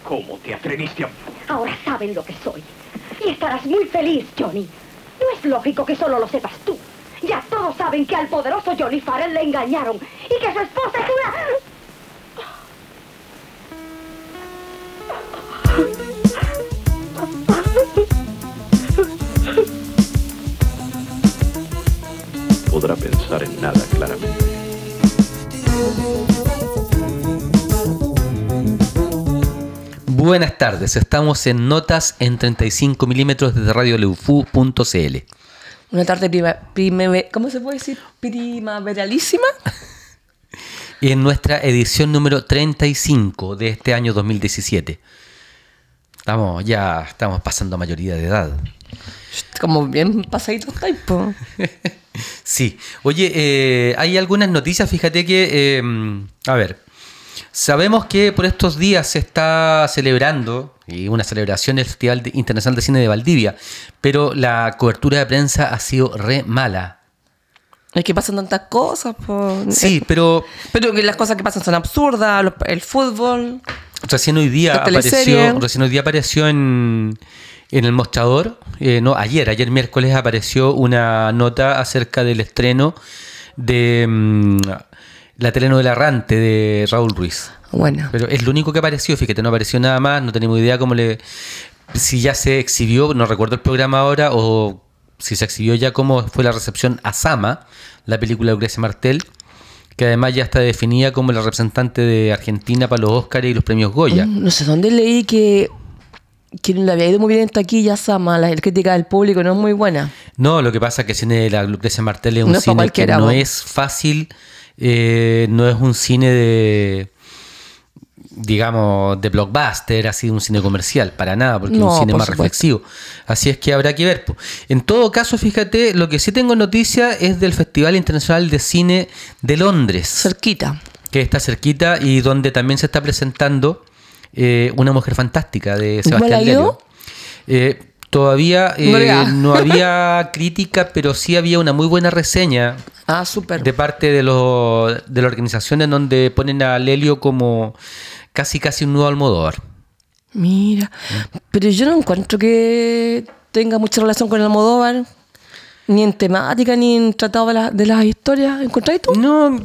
¿Cómo te atreviste a...? Ahora saben lo que soy. Y estarás muy feliz, Johnny. No es lógico que solo lo sepas tú. Ya todos saben que al poderoso Johnny Farrell le engañaron y que su esposa es una... Podrá pensar en nada claramente. Buenas tardes, estamos en Notas en 35 milímetros desde radioleufu.cl. Una tarde ¿cómo se puede decir? Primaveralísima. En nuestra edición número 35 de este año 2017. Estamos pasando mayoría de edad. Como bien pasaditos tiempo. Sí. Oye, hay algunas noticias, fíjate que... sabemos que por estos días se está celebrando una celebración del Festival Internacional de Cine de Valdivia, pero la cobertura de prensa ha sido re mala. Es que pasan tantas cosas, po. Sí, pero que las cosas que pasan son absurdas, el fútbol. Recién hoy día apareció en el mostrador, ayer miércoles apareció una nota acerca del estreno de la telenovela Errante de Raúl Ruiz. Bueno. Pero es lo único que apareció, fíjate, no apareció nada más, no tenemos idea si ya se exhibió, no recuerdo el programa ahora, o si se exhibió ya cómo fue la recepción a Sama, la película de Lucrecia Martel, que además ya está definida como la representante de Argentina para los Óscar y los premios Goya. No sé dónde leí que le había ido muy bien en taquilla Sama, la crítica del público no es muy buena. No, lo que pasa es que el cine de la Lucrecia Martel es un cine que no es fácil, no es un cine de blockbuster, así un cine comercial, para nada, porque es un cine más reflexivo. Así es que habrá que ver. En todo caso, fíjate, lo que sí tengo noticia es del Festival Internacional de Cine de Londres. Cerquita. Que está cerquita y donde también se está presentando Una Mujer Fantástica de Sebastián Lelio. Todavía no había crítica, pero sí había una muy buena reseña de parte de la organización en donde ponen a Lelio como casi un nuevo Almodóvar. Mira, pero yo no encuentro que tenga mucha relación con el Almodóvar, ni en temática, ni en tratado de las historias. ¿Encontráis tú?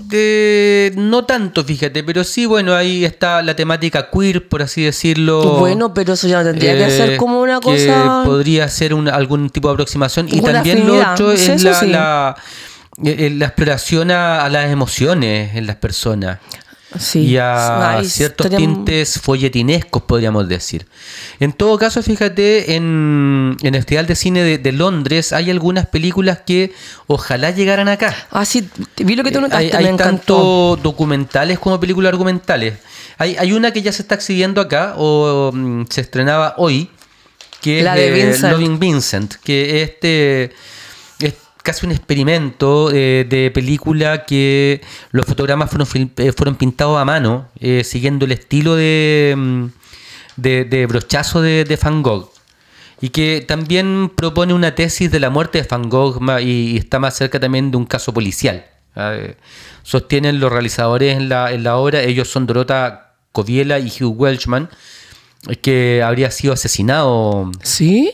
No tanto, fíjate, pero sí, bueno, ahí está la temática queer, por así decirlo. Bueno, pero eso ya tendría que ser como una cosa... Que podría ser algún tipo de aproximación. Y también afinidad. Lo otro es la exploración a las emociones en las personas. Sí. Y a ciertos tintes folletinescos, podríamos decir. En todo caso, fíjate, en el Festival de Cine de Londres hay algunas películas que ojalá llegaran acá. Sí, vi lo que tú notaste, hay tanto documentales como películas argumentales. Hay una que ya se está exhibiendo acá, o se estrenaba hoy, que la es de Loving Vincent, que es casi un experimento de película que los fotogramas fueron pintados a mano, siguiendo el estilo de brochazo de Van Gogh, y que también propone una tesis de la muerte de Van Gogh y está más cerca también de un caso policial. Sostienen los realizadores en la obra, ellos son Dorota Coviela y Hugh Welchman, que habría sido asesinado. ¿Sí?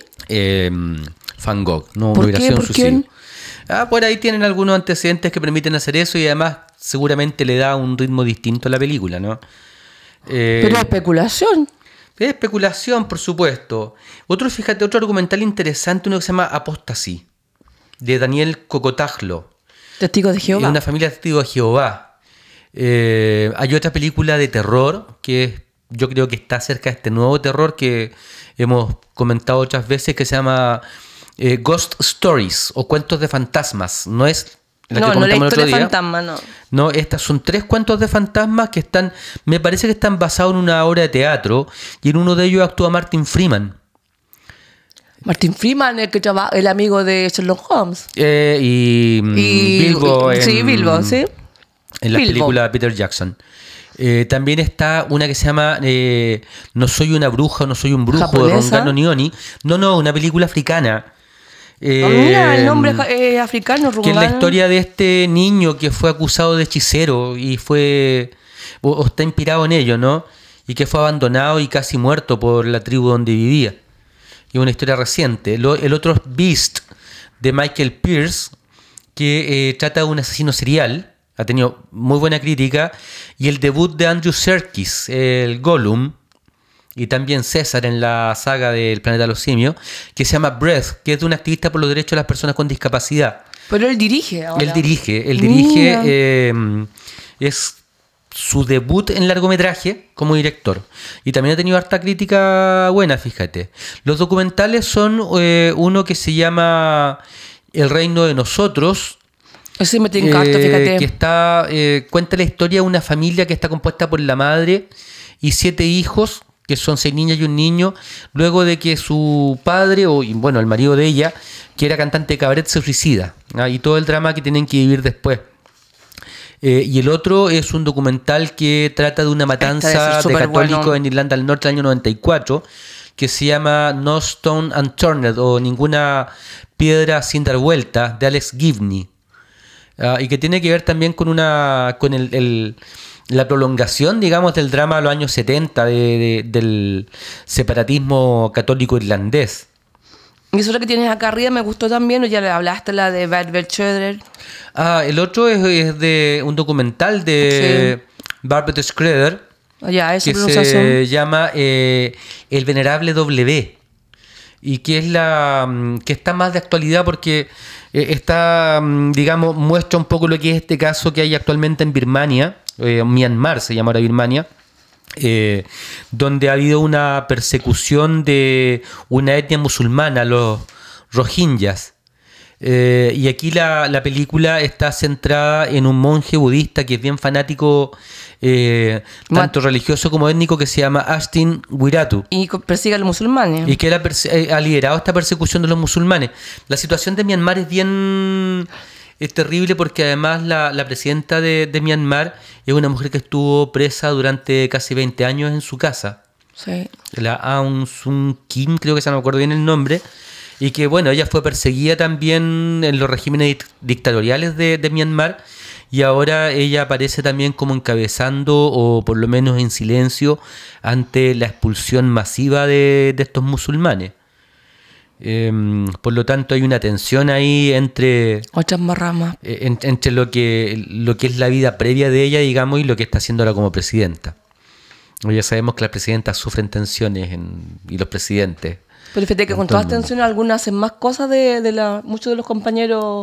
Van Gogh, no hubiera sido un suicidio. Por ahí tienen algunos antecedentes que permiten hacer eso y además seguramente le da un ritmo distinto a la película, ¿no? Pero especulación. Es especulación, por supuesto. Otro argumental interesante, uno que se llama Apostasy, de Daniel Cocotajlo. Testigo de Jehová. Una familia de testigos de Jehová. Hay otra película de terror que yo creo que está cerca de este nuevo terror que hemos comentado otras veces, que se llama... Ghost Stories o Cuentos de Fantasmas. No es la que comentamos el otro día. Fantasma, no. No, estas son 3 cuentos de fantasmas que me parece que están basados en una obra de teatro, y en uno de ellos actúa Martin Freeman. Martin Freeman, el amigo de Sherlock Holmes. Y Bilbo. Bilbo, sí. En la película de Peter Jackson. También está una que se llama No soy una bruja, no soy un brujo, ¿japonesa? De Rongano Nioni. No, una película africana. Mira, el nombre africano, que es la historia de este niño que fue acusado de hechicero y fue o está inspirado en ello, ¿no? y que fue abandonado y casi muerto por la tribu donde vivía. Y una historia reciente. El otro es Beast, de Michael Pearce, que trata de un asesino serial. Ha tenido muy buena crítica. Y el debut de Andrew Serkis, el Gollum, y también César en la saga del Planeta de los Simios, que se llama Breath, que es de un activista por los derechos de las personas con discapacidad. Pero él dirige ahora. Él dirige, es su debut en largometraje como director. Y también ha tenido harta crítica buena, fíjate. Los documentales son uno que se llama El Reino de Nosotros. Ese me tiene harto, fíjate. Que está, cuenta la historia de una familia que está compuesta por la madre y 7 hijos, que son 6 niñas y un niño, luego de que su padre, el marido de ella, que era cantante de cabaret, se suicida, ¿ah? Y todo el drama que tienen que vivir después. Y el otro es un documental que trata de una matanza de católicos en Irlanda del Norte del año 94, que se llama No Stone Unturned, o Ninguna Piedra Sin Dar Vuelta, de Alex Gibney. Y que tiene que ver también con la prolongación, digamos, del drama de los años 70 del separatismo católico irlandés. Y eso es lo que tienes acá arriba, me gustó también, o ya le hablaste, la de Barbet Schroeder. El otro es de un documental de Barbet Schroeder, que se llama El Venerable W, y que es que está más de actualidad porque muestra un poco lo que es este caso que hay actualmente en Birmania, Myanmar se llama ahora Birmania, donde ha habido una persecución de una etnia musulmana, los rohingyas. Y aquí la película está centrada en un monje budista que es bien fanático, tanto religioso como étnico, que se llama Ashtin Wiratu. Y persigue a los musulmanes. Y que ha liderado esta persecución de los musulmanes. La situación de Myanmar es bien terrible porque además la presidenta de Myanmar es una mujer que estuvo presa durante casi 20 años en su casa. Sí. La Aung San Kim, creo que se no me acuerdo bien el nombre. Y que, ella fue perseguida también en los regímenes dictatoriales de Myanmar, y ahora ella aparece también como encabezando, o por lo menos en silencio, ante la expulsión masiva de estos musulmanes. Por lo tanto, hay una tensión ahí entre lo que es la vida previa de ella, digamos, y lo que está haciendo ahora como presidenta. Ya sabemos que las presidentas sufren tensiones y los presidentes. Pero fíjate que con todas las tensiones algunas hacen más cosas muchos de los compañeros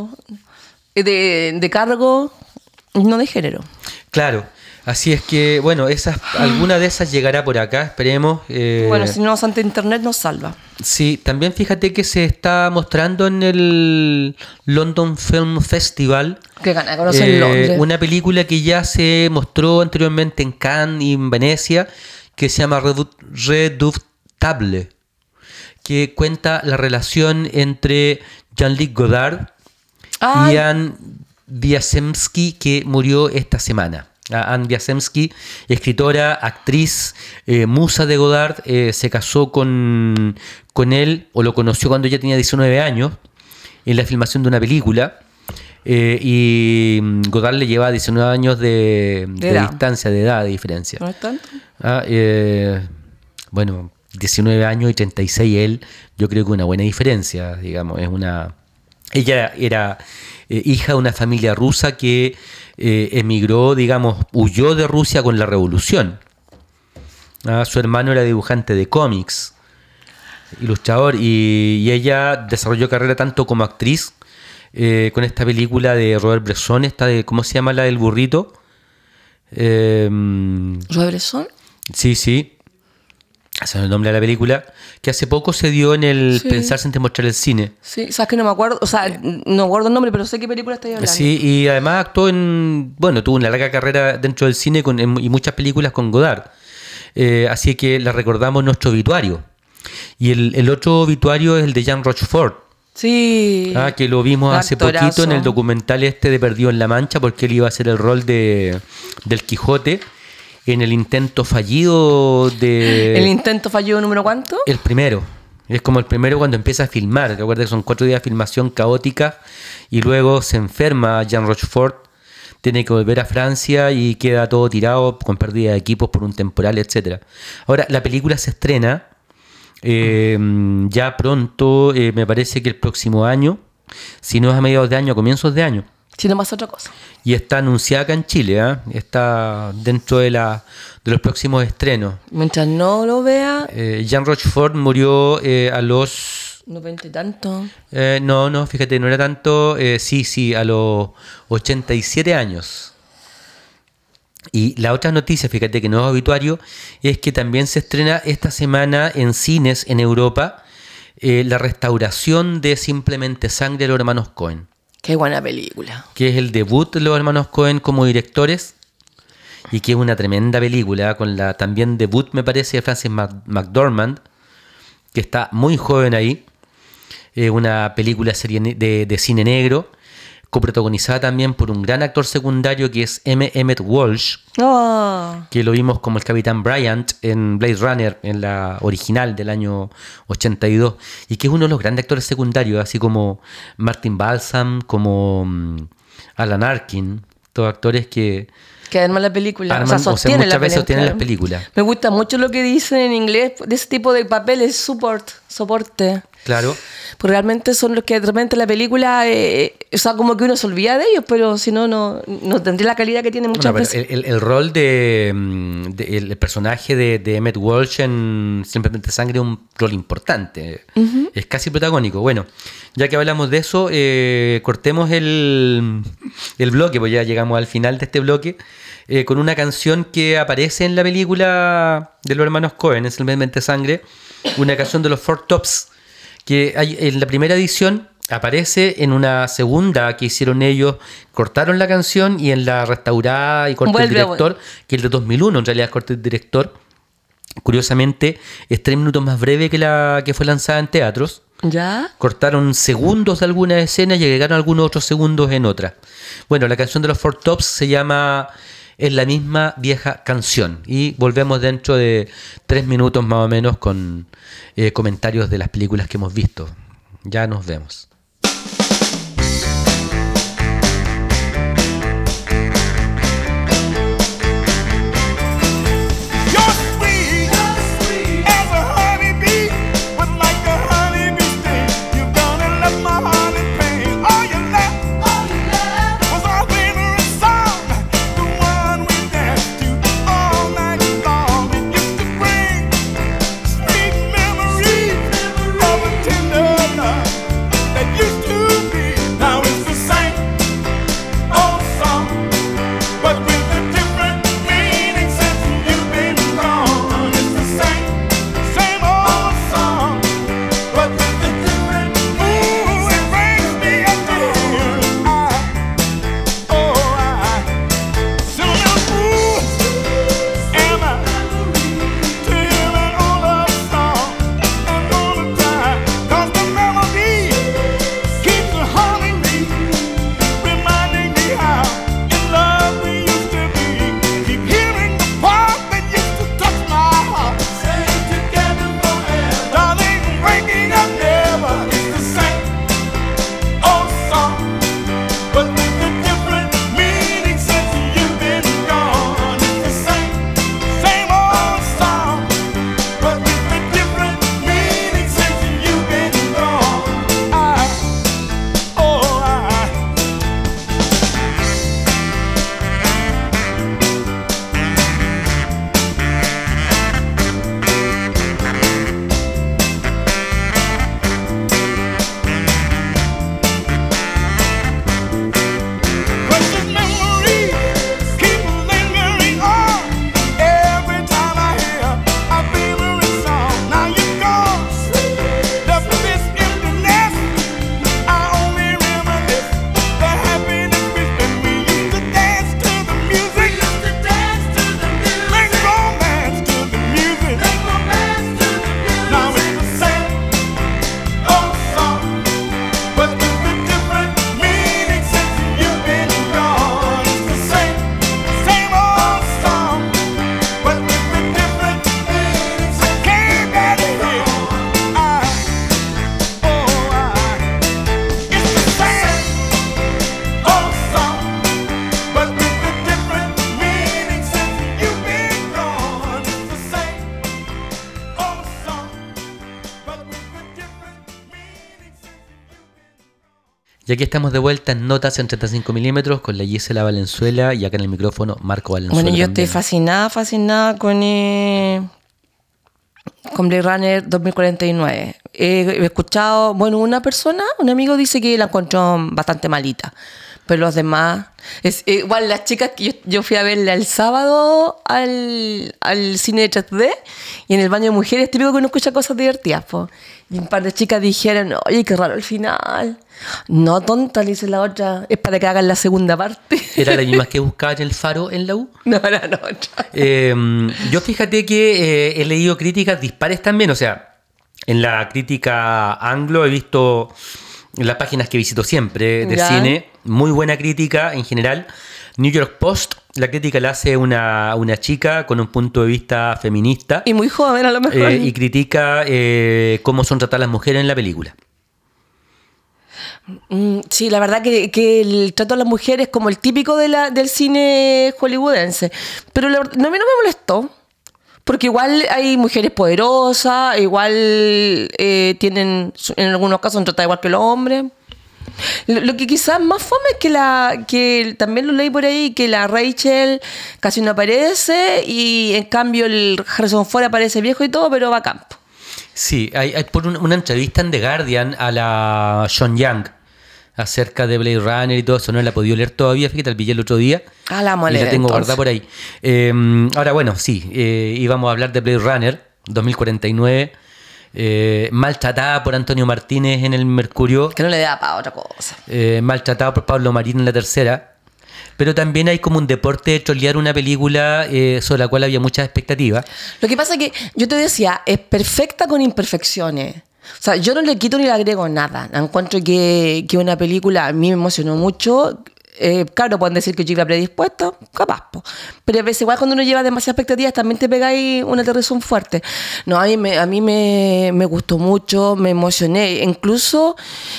de cargo, no de género. Claro, así es que, alguna de esas llegará por acá, esperemos. Si no, ante internet nos salva. Sí, también fíjate que se está mostrando en el London Film Festival. Que gana conocer en Londres. Una película que ya se mostró anteriormente en Cannes y en Venecia, que se llama Redoutable, que cuenta la relación entre Jean-Luc Godard y Anne Wiazemski, que murió esta semana. Anne Wiazemski, escritora, actriz, musa de Godard, se casó con él, o lo conoció cuando ella tenía 19 años, en la filmación de una película. Y Godard le lleva 19 años de distancia, de edad, de diferencia. ¿No es tanto? 19 años y 36 él, yo creo que una buena diferencia, digamos. Ella era hija de una familia rusa que emigró, digamos, huyó de Rusia con la revolución. Su hermano era dibujante de cómics, ilustrador, y ella desarrolló carrera tanto como actriz, con esta película de Robert Bresson, ¿cómo se llama la del burrito? ¿Robert Bresson? Sí. Ese es el nombre de la película, que hace poco se dio en el Pensarse antes de mostrar el cine. Sí, sabes que no me acuerdo, no me acuerdo el nombre, pero sé qué película estoy hablando. Sí, y además actuó tuvo una larga carrera dentro del cine y muchas películas con Godard. Así que la recordamos en nuestro obituario. Y el otro obituario es el de Jean Rochefort. Sí. Que lo vimos hace poquito en el documental de Perdido en la Mancha, porque él iba a hacer el rol del Quijote en el intento fallido de... ¿El intento fallido número cuánto? El primero. Es como el primero cuando empieza a filmar. Recuerda que son 4 días de filmación caótica y luego se enferma Jean Rochefort tiene que volver a Francia y queda todo tirado con pérdida de equipos por un temporal, etcétera. Ahora, la película se estrena ya pronto, me parece que el próximo año, si no es a mediados de año, a comienzos de año. Si no pasa otra cosa. Y está anunciada acá en Chile, ¿eh? Está dentro de los próximos estrenos. Mientras no lo vea, Jean Rochefort murió a los... 90 y tanto. No, fíjate, no era tanto. Sí, a los 87 años. Y la otra noticia, fíjate que no es obituario, es que también se estrena esta semana en cines en Europa la restauración de Simplemente Sangre de los hermanos Coen. Qué buena película. Que es el debut de los hermanos Coen como directores y que es una tremenda película, con la también debut, me parece, de Frances McDormand, que está muy joven ahí. Una película serie de cine negro, coprotagonizada también por un gran actor secundario que es Emmett Walsh, que lo vimos como el Capitán Bryant en Blade Runner, en la original del año 82, y que es uno de los grandes actores secundarios, así como Martin Balsam, como Alan Arkin, todos actores que arman la película. arman, Sostienen muchas veces sostienen las claro. películas. Me gusta mucho lo que dicen en inglés de ese tipo de papeles, soporte. Claro. Porque realmente son los que de repente la película, o sea, como que uno se olvida de ellos, pero si no, no tendría la calidad que tiene muchas Bueno, pero veces. el rol el personaje de Emmett Walsh en Simplemente Sangre es un rol importante. Es casi protagónico. Bueno, ya que hablamos de eso, cortemos el bloque, pues ya llegamos al final de este bloque, con una canción que aparece en la película de los hermanos Coen, Simplemente Sangre, una canción de los Four Tops, que hay, en la primera edición aparece, en una segunda que hicieron ellos, cortaron la canción, y en la restaurada y corte del director, que es el de 2001, en realidad corte del director, curiosamente es 3 minutos más breve que la que fue lanzada en teatros. ¿Ya? Cortaron segundos de algunas escenas y agregaron algunos otros segundos en otras. Bueno, la canción de los Four Tops se llama Es la misma vieja canción, y volvemos dentro de 3 minutos más o menos con comentarios de las películas que hemos visto. Ya nos vemos. That Y aquí estamos de vuelta en Notas en 35 milímetros con la Gisela Valenzuela y acá en el micrófono Marco Valenzuela. Bueno, yo también. estoy fascinada con Blade Runner 2049. He escuchado, bueno, un amigo dice que la encontró bastante malita, pero los demás, igual las chicas que yo fui a verla el sábado al cine de 3D y en el baño de mujeres, típico que uno escucha cosas divertidas, po. Y un par de chicas dijeron, oye, qué raro el final. No, tonta, le dice la otra, es para que hagan la segunda parte. ¿Era la misma que buscaba en el Faro en la U? No, era la otra. Yo fíjate que he leído críticas dispares también, o sea, en la crítica anglo he visto en las páginas que visito siempre de Ya. cine, muy buena crítica en general. New York Post, la crítica la hace una chica con un punto de vista feminista Y muy joven a lo mejor. y critica cómo son tratadas las mujeres en la película. Sí, la verdad que el trato a las mujeres es como el típico del cine hollywoodense. Pero a mí no me molestó. Porque igual hay mujeres poderosas, igual tienen, en algunos casos, son tratadas igual que los hombres. Lo que quizás más fome es que también lo leí por ahí, que la Rachel casi no aparece y en cambio el Harrison Ford aparece viejo y todo, va a campo. Sí, hay por una entrevista en The Guardian a la Sean Young acerca de Blade Runner y todo eso, no la he podido leer todavía, fíjate, la pillé el otro día. La vamos a y leer, la tengo entonces. guardada por ahí. Ahora, bueno, sí, íbamos a hablar de Blade Runner 2049, maltratada por Antonio Martínez en el Mercurio, Que no le da para otra cosa. maltratada por Pablo Marín en la tercera. Pero también hay como un deporte de trolear una película sobre la cual había muchas expectativas. Lo que pasa es que yo te decía, es perfecta con imperfecciones. O sea, yo no le quito ni le agrego nada. Encuentro que una película a mí me emocionó mucho. Claro, pueden decir que yo iba predispuesto, capaz, po. Pero a veces igual cuando uno lleva demasiadas expectativas también te pegáis una aterrizón fuerte. No, a mí me gustó mucho, me emocioné. Incluso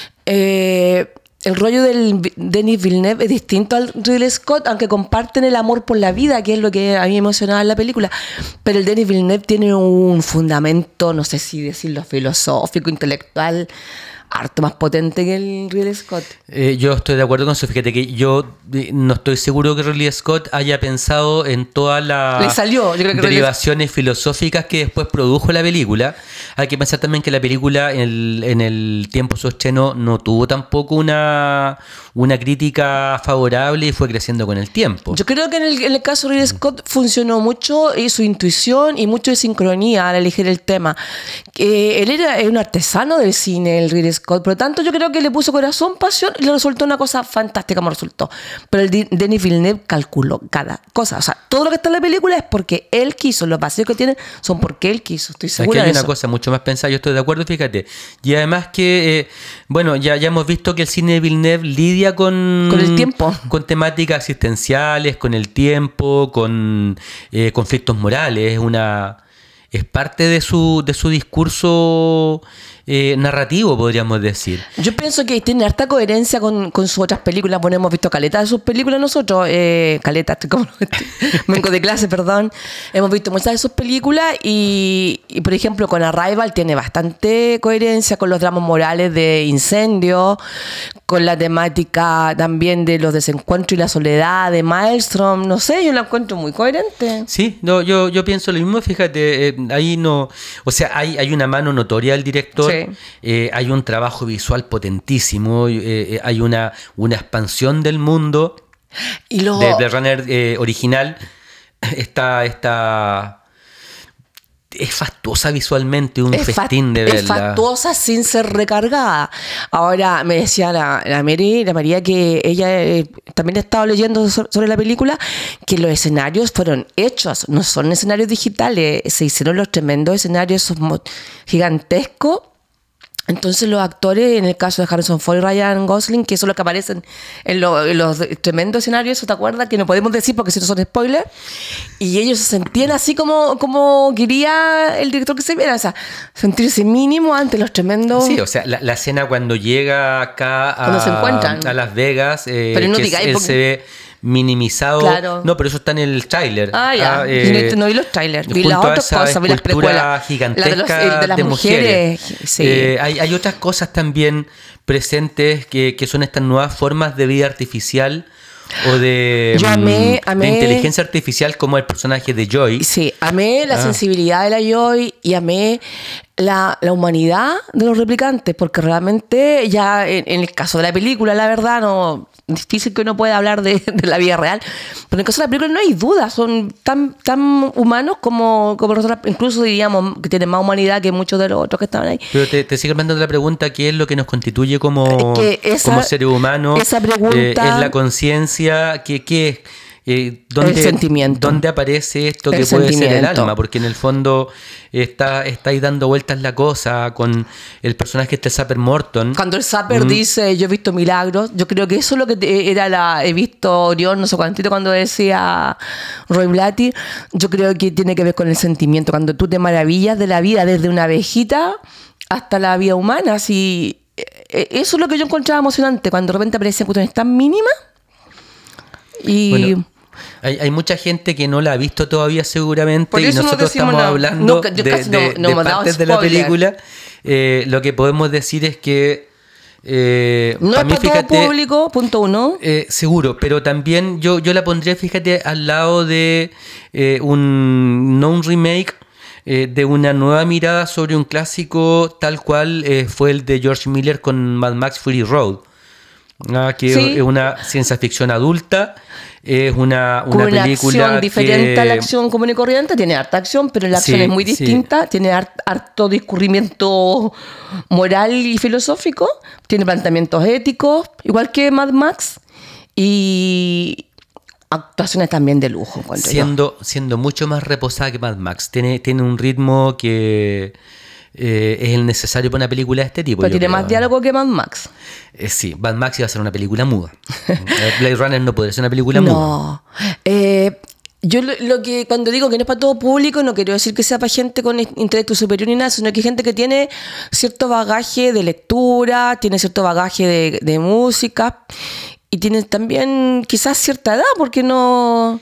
el rollo del Denis Villeneuve es distinto al Ridley Scott, aunque comparten el amor por la vida, que es lo que a mí me emocionaba en la película. Pero el Denis Villeneuve tiene un fundamento, no sé si decirlo, filosófico, intelectual, harto más potente que el Ridley Scott. Yo estoy de acuerdo con eso. Fíjate que yo no estoy seguro que Ridley Scott haya pensado en todas Le las salió, yo creo que derivaciones filosóficas que después produjo la película. Hay que pensar también que la película en el tiempo de su estreno no tuvo tampoco una crítica favorable y fue creciendo con el tiempo. Yo creo que en el caso de Ridley Scott funcionó mucho y su intuición y mucho de sincronía al elegir el tema. Él era un artesano del cine, el Ridley Scott, por lo tanto yo creo que le puso corazón, pasión y le resultó una cosa fantástica como resultó. Pero el Denis Villeneuve calculó cada cosa. O sea, todo lo que está en la película es porque él quiso. Los vacíos que tiene son porque él quiso. Estoy Aquí segura hay de una eso. cosa mucho más pensada, yo estoy de acuerdo, fíjate. Y además que, bueno, ya hemos visto que el cine de Villeneuve lidia con el tiempo. Con temáticas existenciales, con el tiempo, con conflictos morales. Es parte de su discurso narrativo, podríamos decir. Yo pienso que tiene harta coherencia con sus otras películas. Bueno, hemos visto caleta de sus películas nosotros. Caleta, como vengo de clase, perdón. Hemos visto muchas de sus películas y, por ejemplo, con Arrival tiene bastante coherencia con los dramas morales de incendio, con la temática también de los desencuentros y la soledad de Maelstrom. No sé, yo la encuentro muy coherente. Sí, no, yo pienso lo mismo, fíjate, ahí no, o sea, hay una mano notoria del director, Sí. hay un trabajo visual potentísimo, hay una expansión del mundo Y luego, de Runner original, es fastuosa visualmente, un festín de verla. Es fastuosa sin ser recargada. Ahora me decía la María, que ella también ha estado leyendo sobre la película, que los escenarios fueron hechos, no son escenarios digitales, se hicieron los tremendos escenarios gigantescos. Entonces los actores, en el caso de Harrison Ford y Ryan Gosling, que son los que aparecen en los tremendos escenarios, ¿te acuerdas? Que no podemos decir porque si no son spoilers, y ellos se sentían así como quería el director que se viera, o sea, sentirse mínimo ante los tremendos... Sí, o sea, la escena cuando llega acá Cuando se encuentran. a Las Vegas, Pero no que digáis él porque- se ve minimizado. Claro. No, pero eso está en el tráiler. Ya. No vi los trailers. Vi las junto a otras esa cosas, vi las escultura precuelas. gigantesca de las de mujeres. mujeres. Sí. Hay otras cosas también presentes que son estas nuevas formas de vida artificial o de, Yo amé de inteligencia artificial, como el personaje de Joy. Sí, amé la sensibilidad de la Joy y amé la humanidad de los replicantes, porque realmente ya en el caso de la película, la verdad, no difícil que uno pueda hablar de la vida real, pero en el caso de la película no hay duda, son tan humanos como nosotros, incluso diríamos que tienen más humanidad que muchos de los otros que estaban ahí. Pero te sigue mandando la pregunta, ¿qué es lo que nos constituye como seres humanos? Esa pregunta es la conciencia, ¿qué es? El sentimiento. ¿Dónde aparece esto que puede ser el alma? Porque en el fondo está ahí dando vueltas la cosa con el personaje Zapper Morton. Cuando el Zapper dice, yo he visto milagros, yo creo que eso es lo que he visto Orión, no sé cuántito, cuando decía Roy Blatty, yo creo que tiene que ver con el sentimiento, cuando tú te maravillas de la vida, desde una abejita hasta la vida humana. Así, eso es lo que yo encontraba emocionante, cuando de repente aparecían cuestiones tan mínimas. Y bueno, hay mucha gente que no la ha visto todavía seguramente, y nosotros estamos hablando de partes de la película. Lo que podemos decir es que no es para todo público, punto uno. Seguro, pero también yo la pondría, fíjate, al lado de no un remake, de una nueva mirada sobre un clásico tal cual fue el de George Miller con Mad Max Fury Road. Que es una ciencia ficción adulta, es una película acción diferente a la acción común y corriente, tiene harta acción, pero la acción es muy distinta, tiene harto discurrimiento moral y filosófico, tiene planteamientos éticos, igual que Mad Max, y actuaciones también de lujo. Siendo mucho más reposada que Mad Max, tiene un ritmo que es el necesario para una película de este tipo. Pero tiene más diálogo que Mad Max. Sí, Mad Max iba a ser una película muda. Blade Runner no podría ser una película muda. No. Yo lo que cuando digo que no es para todo público, no quiero decir que sea para gente con intelecto superior ni nada, sino que hay gente que tiene cierto bagaje de lectura, tiene cierto bagaje de música y tiene también quizás cierta edad, porque no...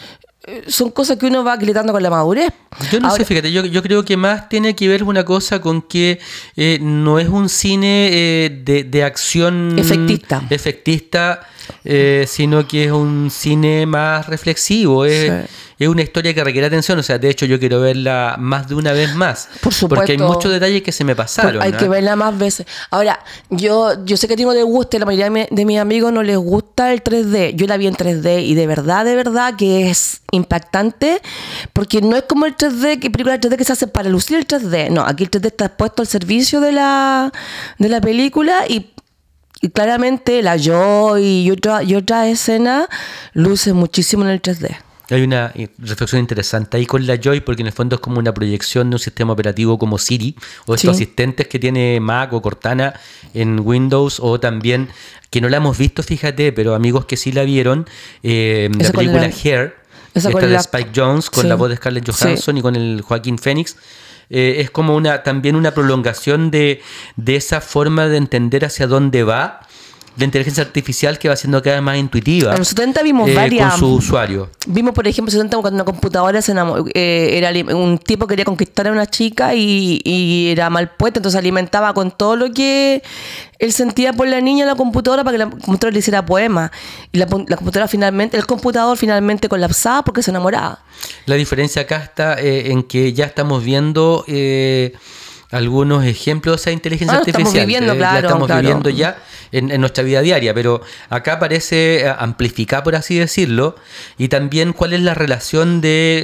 Son cosas que uno va aclimatando con la madurez. Yo no sé, fíjate, yo creo que más tiene que ver una cosa con que no es un cine de acción efectista, sino que es un cine más reflexivo. Es una historia que requiere atención. O sea, de hecho, yo quiero verla más de una vez más. Por supuesto. Porque hay muchos detalles que se me pasaron. Hay que verla más veces. Ahora, yo sé que a ti no te gusta, la mayoría de mis amigos no les gusta el 3D. Yo la vi en 3D y de verdad que es impactante, porque no es como el 3D, que película 3D que se hace para lucir el 3D. No, aquí el 3D está puesto al servicio de la película y claramente la Joy y otra escena luce muchísimo en el 3D. Hay una reflexión interesante ahí con la Joy, porque en el fondo es como una proyección de un sistema operativo como Siri, o estos asistentes que tiene Mac o Cortana en Windows, o también, que no la hemos visto, fíjate, pero amigos que sí la vieron, la película Hair, esta de Spike Jonze, con la voz de Scarlett Johansson y con el Joaquín Phoenix. Es como también una prolongación de esa forma de entender hacia dónde va la inteligencia artificial, que va siendo cada vez más intuitiva. En los 70 vimos varias. Con su usuario. Vimos, por ejemplo, en los 70 cuando una computadora era un tipo que quería conquistar a una chica y era mal puesta, entonces alimentaba con todo lo que él sentía por la niña en la computadora para que la computadora le hiciera poemas. Y la computadora el computador finalmente colapsaba porque se enamoraba. La diferencia acá está en que ya estamos viendo algunos ejemplos de esa inteligencia artificial. La estamos viviendo ya en nuestra vida diaria, pero acá parece amplificar, por así decirlo, y también cuál es la relación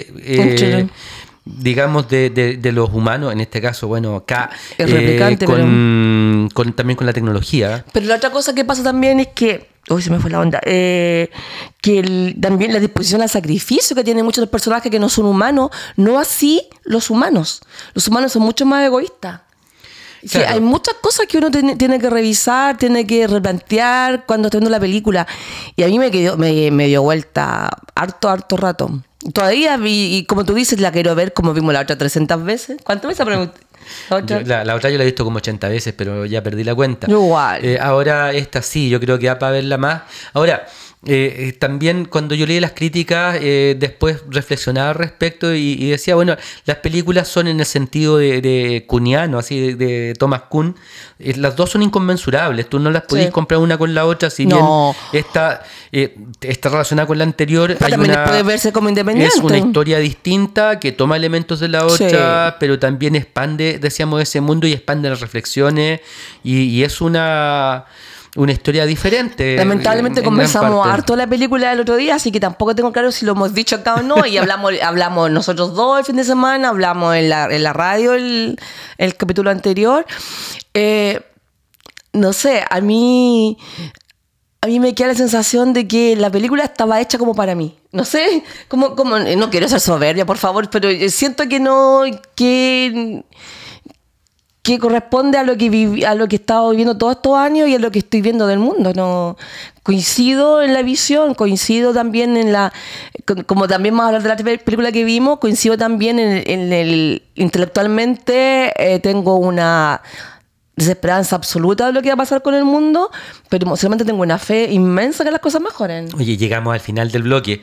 digamos de los humanos, en este caso, bueno, acá también con la tecnología. Pero la otra cosa que pasa también es que se me fue la onda. También la disposición al sacrificio que tienen muchos de los personajes que no son humanos, no así los humanos. Los humanos son mucho más egoístas. Claro. Sí, hay muchas cosas que uno tiene que revisar, tiene que replantear cuando está viendo la película. Y a mí me dio vuelta harto rato. Todavía, y como tú dices, la quiero ver como vimos la otra 300 veces. ¿Cuántas veces pregunté? La otra yo la he visto como 80 veces, pero ya perdí la cuenta. Igual. Ahora esta sí, yo creo que va para verla más. Ahora, También cuando yo leí las críticas, después reflexionaba al respecto y decía, bueno, las películas son en el sentido de Kuhniano, así de Thomas Kuhn, las dos son inconmensurables, tú no las podés comprar una con la otra, si bien esta está relacionada con la anterior, pero también puede verse como independiente. Es una historia distinta que toma elementos de la otra, pero también expande, decíamos, ese mundo y expande las reflexiones y es una historia diferente. Lamentablemente conversamos harto de la película del otro día, así que tampoco tengo claro si lo hemos dicho acá o no. Y hablamos nosotros dos el fin de semana, hablamos en la radio el capítulo anterior. No sé, a mí me queda la sensación de que la película estaba hecha como para mí. No sé, como no quiero ser soberbia, por favor, pero siento que corresponde a lo que he estado viviendo todos estos años y a lo que estoy viendo del mundo. No coincido en la visión, coincido también como también vamos a hablar de la película que vimos, coincido también en el intelectualmente tengo una desesperanza absoluta de lo que va a pasar con el mundo, pero emocionalmente tengo una fe inmensa que las cosas mejoren. Oye, llegamos al final del bloque.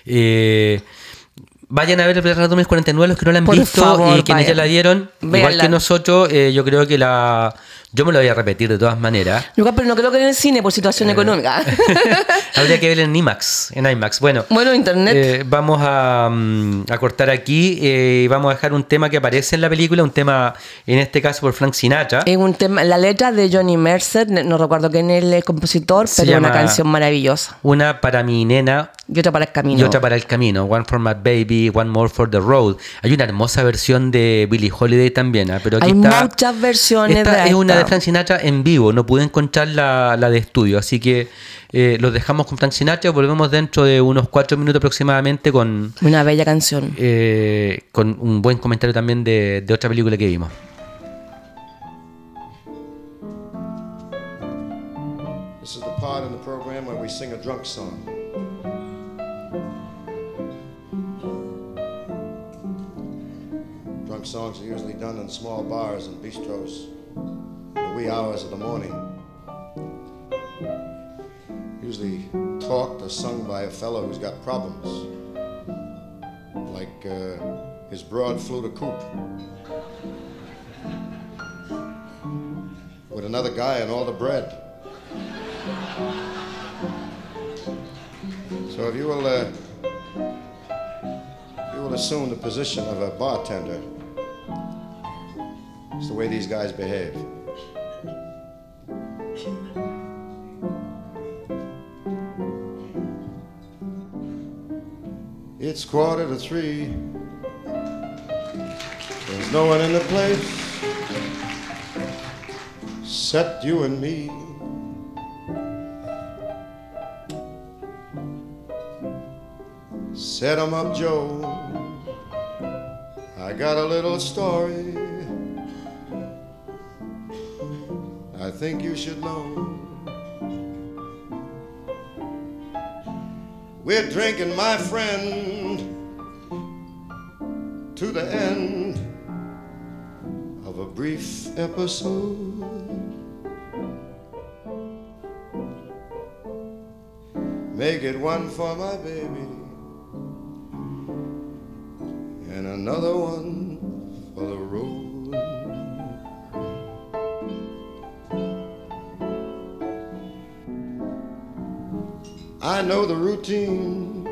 Vayan a ver el Blade Runner 2049 los que no la han por visto favor, y quienes ya la vieron. Véanla. Igual que nosotros, yo creo que yo me lo voy a repetir de todas maneras. Igual, pero no creo que en el cine por situación económica. Habría que ver en IMAX. Bueno, internet. Vamos a cortar aquí y vamos a dejar un tema que aparece en la película, un tema en este caso por Frank Sinatra. Es un tema, la letra de Johnny Mercer, no recuerdo quién es el compositor, pero es una canción maravillosa. Una para mi nena. Y otra para el camino. One for my baby, one more for the road. Hay una hermosa versión de Billie Holiday también, pero aquí hay muchas versiones esta es una de Frank Sinatra en vivo, no pude encontrar la de estudio, así que los dejamos con Frank Sinatra. Volvemos dentro de unos 4 minutos aproximadamente con una bella canción, con un buen comentario también de otra película que vimos. This is the part in the program where we sing a drunk song. Drunk songs are usually done in small bars and bistros in the wee hours of the morning. Usually talked or sung by a fellow who's got problems, like his broad flute of coupe, with another guy and all the bread. So if you will assume the position of a bartender, it's the way these guys behave. It's 2:45. There's no one in the place except you and me. Set 'em up, Joe. I got a little story I think you should know. We're drinking, my friend, to the end of a brief episode. Make it one for my baby and another one for the road. I know the routine.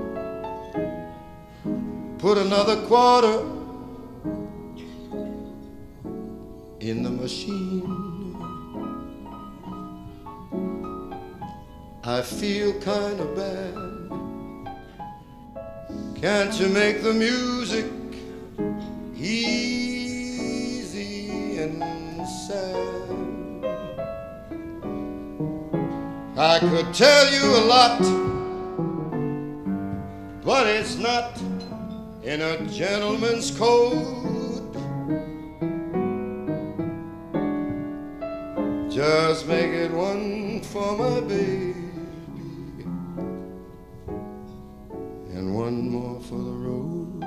Put another quarter in the machine. I feel kind of bad. Can't you make the music easy and sad? I could tell you a lot, but it's not in a gentleman's code. Just make it one for my baby and one more for the road.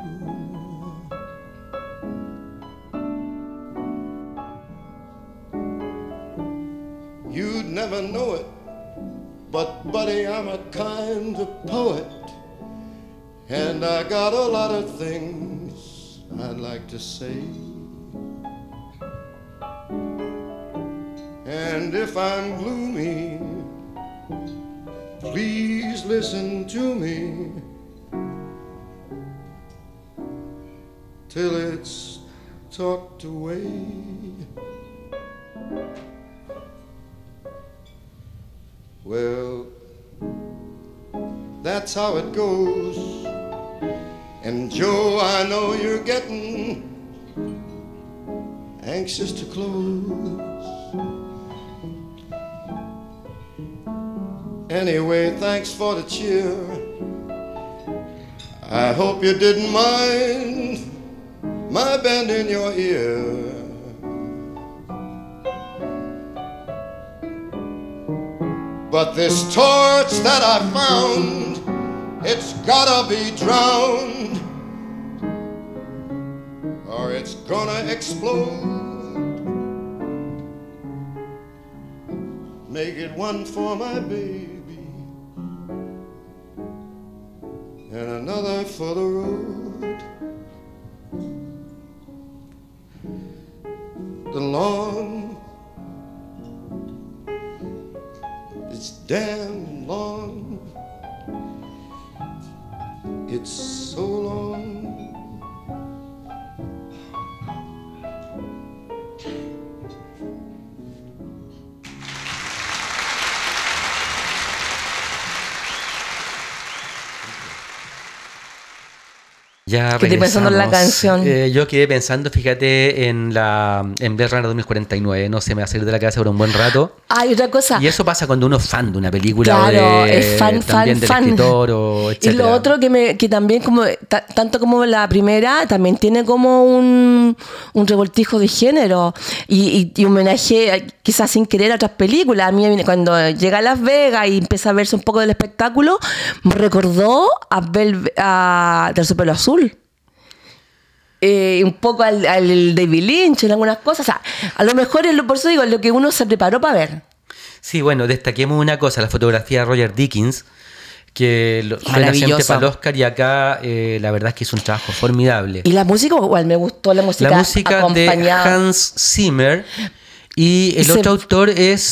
You'd never know it But, buddy, I'm a kind of poet, and I got a lot of things I'd like to say. And if I'm gloomy, please listen to me till it's talked away. Well, that's how it goes. And Joe, I know you're getting anxious to close. Anyway, thanks for the cheer. I hope you didn't mind my bend in your ear. But this torch that I found, it's gotta be drowned, or it's gonna explode. Make it one for my baby, and another for the road. The long, it's damn long, it's so long. Ya ¿Qué estoy pensando en la regresamos. canción? Yo quedé pensando, fíjate, en Blade Runner 2049. No se me va a salir de la cabeza por un buen rato. Hay otra cosa. Y eso pasa cuando uno es fan de una película, Claro, o de, es fan, también del fan. escritor, o Y etcétera. lo otro que también, como tanto como la primera, también tiene como un revoltijo de género y homenaje, quizás sin querer, a otras películas. A mí, cuando llega a Las Vegas y empieza a verse un poco del espectáculo, me recordó a Terciopelo Azul. Un poco al David Lynch en algunas cosas. O sea, a lo mejor, por eso digo, es lo que uno se preparó para ver. Sí, bueno, destaquemos una cosa, la fotografía de Roger Dickens, que suena Maravilloso. siempre para el Oscar, y acá la verdad es que hizo un trabajo formidable. Y la música, igual me gustó la música. La música de acompañada. Hans Zimmer. Y el Se- otro autor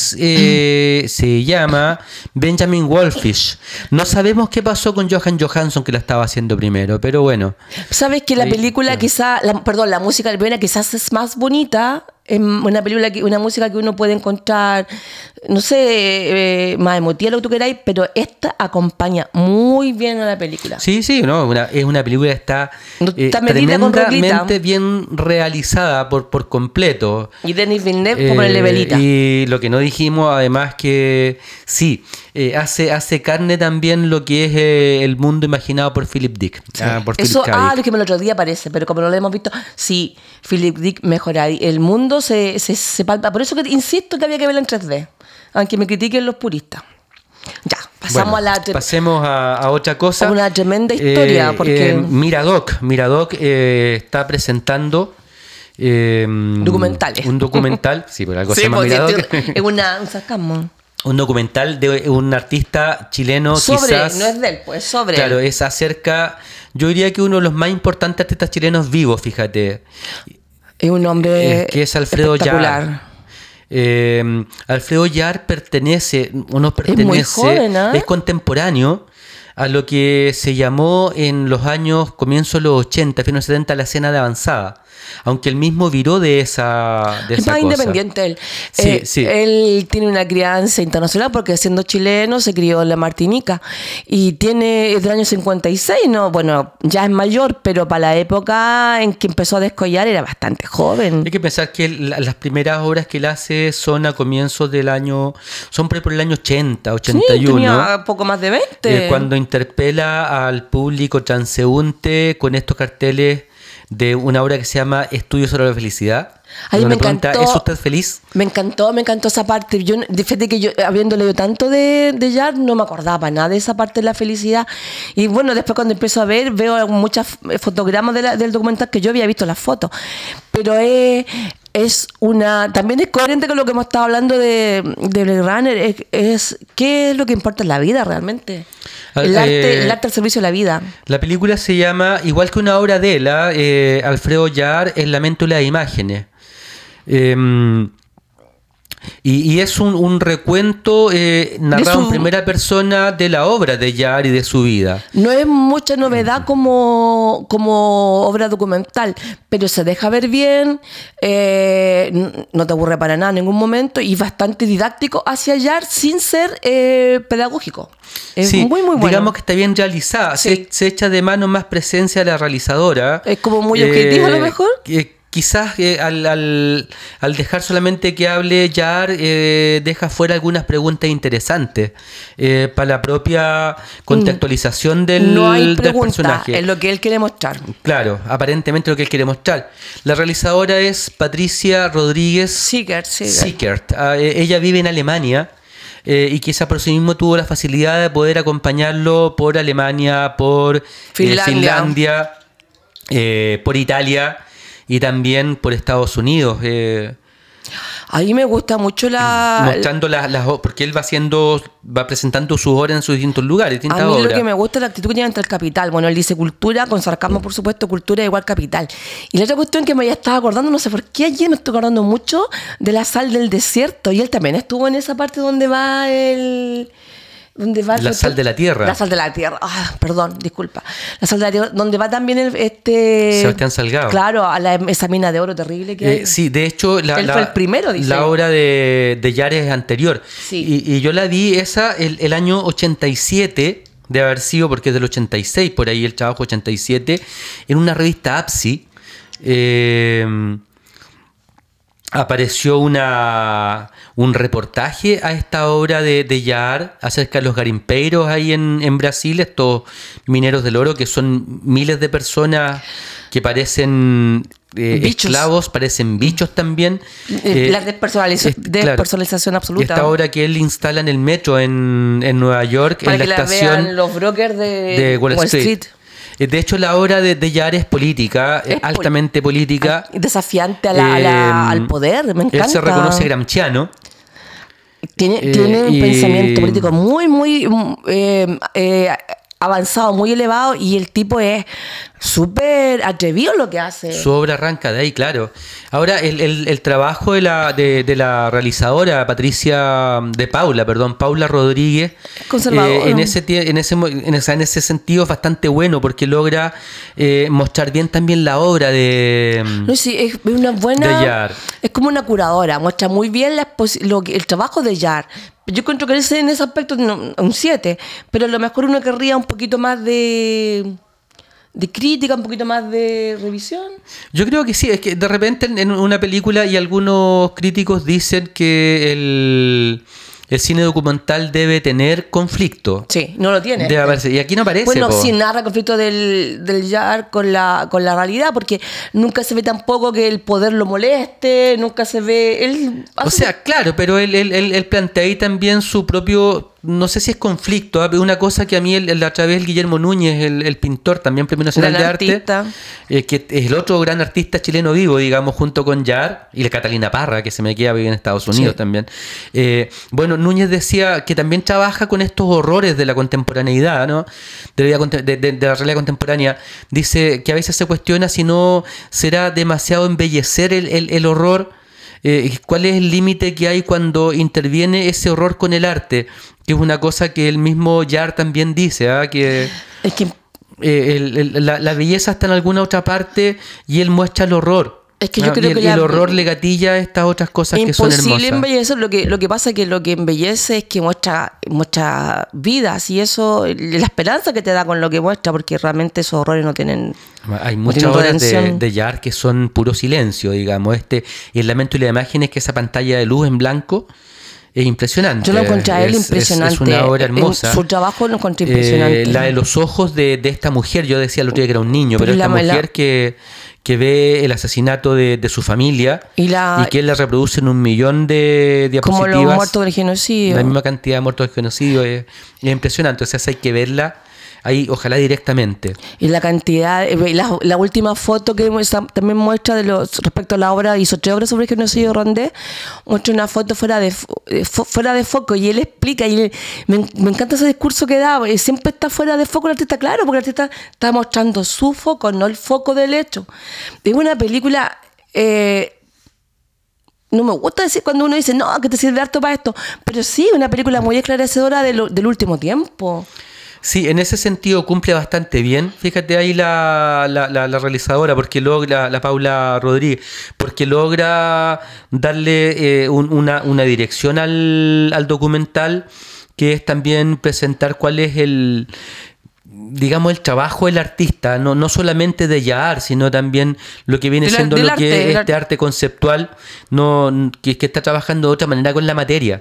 se llama Benjamin Wolfish. No sabemos qué pasó con Johan Johansson, que la estaba haciendo primero, pero bueno. ¿Sabes que la Sí, película claro. la música de la primera quizás es más bonita? Es una película, una música que uno puede encontrar, no sé, más emotiva, lo que tú queráis, pero esta acompaña muy bien a la película. Sí, sí, no, es una película que está, No está medida con tremendamente reglita. bien realizada por completo. Y Denis Villeneuve, como ponerle velita. Y lo que no dijimos, además, que sí, hace carne también lo que es el mundo imaginado por Philip Dick. Por Eso, Philip K. lo que me el otro día parece, pero como no lo hemos visto, sí, Philip Dick mejora. El mundo se palpa. Por eso que insisto que había que verla en 3D, aunque me critiquen los puristas. Ya, pasamos Bueno, pasemos a otra cosa. a una tremenda historia, porque Miradoc está presentando Documentales. un documental, sí, por algo se llama pues, Miradoc. es un sarcasmo. Un documental de un artista chileno, Sobre, quizás. no es de él, pues sobre. Claro, él. es acerca, yo diría que uno de los más importantes artistas chilenos vivos, fíjate. Es un hombre Que es Alfredo espectacular. Yar. Alfredo Yar pertenece, muy joven, ¿eh? es contemporáneo a lo que se llamó en los años, comienzo de los 80, fin de los 70, la escena de avanzada. Aunque él mismo viró de esa Es más cosa. independiente él. Sí, sí. Él tiene una crianza internacional porque siendo chileno se crió en la Martinica y es del año 56, ¿no? Bueno, ya es mayor, pero para la época en que empezó a descollar era bastante joven. Hay que pensar que las primeras obras que él hace son a comienzos del año, son por el año 80, 81. Sí, tenía poco más de 20. Cuando interpela al público transeúnte con estos carteles de una obra que se llama Estudio sobre la felicidad. Ay, donde me pregunta, encantó. ¿es usted feliz? Me encantó esa parte. Fíjate que yo, habiendo leído tanto de Yard, no me acordaba nada de esa parte de la felicidad. Y bueno, después cuando empiezo a veo muchos fotogramas del documental que yo había visto las fotos. Pero también es coherente con lo que hemos estado hablando de Blade Runner. ¿Qué es lo que importa en la vida realmente? El arte al servicio de la vida. La película se llama, igual que una obra de él, Alfredo Yar, El lamento de las imágenes. Y es un recuento narrado en primera persona de la obra de Yar y de su vida. No es mucha novedad como obra documental, pero se deja ver bien, no te aburre para nada en ningún momento y bastante didáctico hacia Yar sin ser pedagógico. Es muy, muy bueno. Digamos que está bien realizada. Sí. Se echa de mano más presencia de la realizadora. Es como muy objetiva a lo mejor. Quizás al dejar solamente que hable Yar, deja fuera algunas preguntas interesantes para la propia contextualización no hay del pregunta, personaje. es lo que él quiere mostrar. Claro, aparentemente lo que él quiere mostrar. La realizadora es Patricia Rodríguez Sickert. Ella vive en Alemania. Y quizá por sí mismo tuvo la facilidad de poder acompañarlo por Alemania, por Finlandia, por Italia y también por Estados Unidos. A mí me gusta mucho mostrando porque él va presentando sus obras en sus distintos lugares, distintas obras. A mí obras. Lo que me gusta es la actitud que lleva ante el capital. Bueno, él dice cultura, con sarcasmo por supuesto, cultura igual capital. Y la otra cuestión que me ya estaba acordando, no sé por qué ayer me estoy acordando mucho de La sal del desierto. Y él también estuvo en esa parte donde va la sal de la tierra. La sal de la tierra. Perdón, disculpa. La sal de la tierra, donde va también Sebastián Salgado. Claro, a esa mina de oro terrible que hay. Sí, de hecho, él fue el primero, dice. La obra de Yar es anterior. Sí. Y yo la vi el año 87, de haber sido, porque es del 86, por ahí el trabajo 87, en una revista APSI. Apareció un reportaje a esta obra de Yar acerca de los garimpeiros ahí en Brasil, estos mineros del oro que son miles de personas que parecen esclavos, parecen bichos también. La despersonalización absoluta. Esta obra que él instala en el metro en Nueva York, para en la estación la vean los brokers de Wall Street. De hecho, la obra de Yar es política, altamente política. Desafiante al poder, me encanta. Él se reconoce gramsciano. Tiene un pensamiento político muy, muy avanzado, muy elevado, y el tipo es súper atrevido en lo que hace. Su obra arranca de ahí, claro. Ahora, el trabajo de la realizadora Paula Rodríguez, conservador, en ese sentido es bastante bueno, porque logra mostrar bien también la obra de es una buena, de Yar. Es como una curadora, muestra muy bien el trabajo de Yar. Yo encuentro que en ese aspecto un 7, pero a lo mejor uno querría un poquito más de crítica, un poquito más de revisión. Yo creo que sí, es que de repente en una película, y algunos críticos dicen que el cine documental debe tener conflicto. Sí, no lo tiene. Debe haberse, y aquí no aparece. Bueno, sí, narra conflicto del Yar con la realidad, porque nunca se ve tampoco que el poder lo moleste, nunca se ve... Claro, pero él plantea ahí también su propio... No sé si es conflicto, una cosa que a mí la otra vez Guillermo Núñez, el pintor, también Premio Nacional de Arte, que es el otro gran artista chileno vivo, digamos, junto con Yar, y la Catalina Parra, que se me queda vive en Estados Unidos también. Núñez decía que también trabaja con estos horrores de la contemporaneidad, ¿no? De la realidad contemporánea. Dice que a veces se cuestiona si no será demasiado embellecer el horror. ¿Cuál es el límite que hay cuando interviene ese horror con el arte? Que es una cosa que el mismo Yar también dice, que es que la belleza está en alguna otra parte y él muestra el horror. Es que yo creo que el horror le gatilla a estas otras cosas que son hermosas. Imposible embellecer. Lo que pasa es que lo que embellece es que muestra vidas, y eso, la esperanza que te da con lo que muestra, porque realmente esos horrores no tienen... Hay muchas obras de Yar que son puro silencio, digamos. Y el lamento y la imagen es que esa pantalla de luz en blanco es impresionante. Yo lo encontré a él impresionante. Es una obra hermosa. Su trabajo lo encontré impresionante. La de los ojos de esta mujer, yo decía el otro día que era un niño, pero esta mujer que ve el asesinato de su familia y que él la reproduce en 1 millón de diapositivas. Como los muertos del genocidio. La misma cantidad de muertos del genocidio. Es impresionante. O sea, hay que verla. ahí ojalá directamente. Y la cantidad, la última foto que también muestra respecto a la obra, hizo 3 obras sobre el genocidio rondés, muestra una foto fuera de foco y él explica, me encanta ese discurso que da, siempre está fuera de foco el artista, claro, porque el artista está mostrando su foco, no el foco del hecho. Es una película... no me gusta decir cuando uno dice, no, que te sirve harto para esto, pero sí, una película muy esclarecedora del último tiempo. Sí, en ese sentido cumple bastante bien. Fíjate ahí la realizadora, porque logra, la Paula Rodríguez, porque logra darle una dirección al documental, que es también presentar cuál es el trabajo del artista, no solamente de Yahar, sino también lo que viene siendo lo que es este arte conceptual, que está trabajando de otra manera con la materia.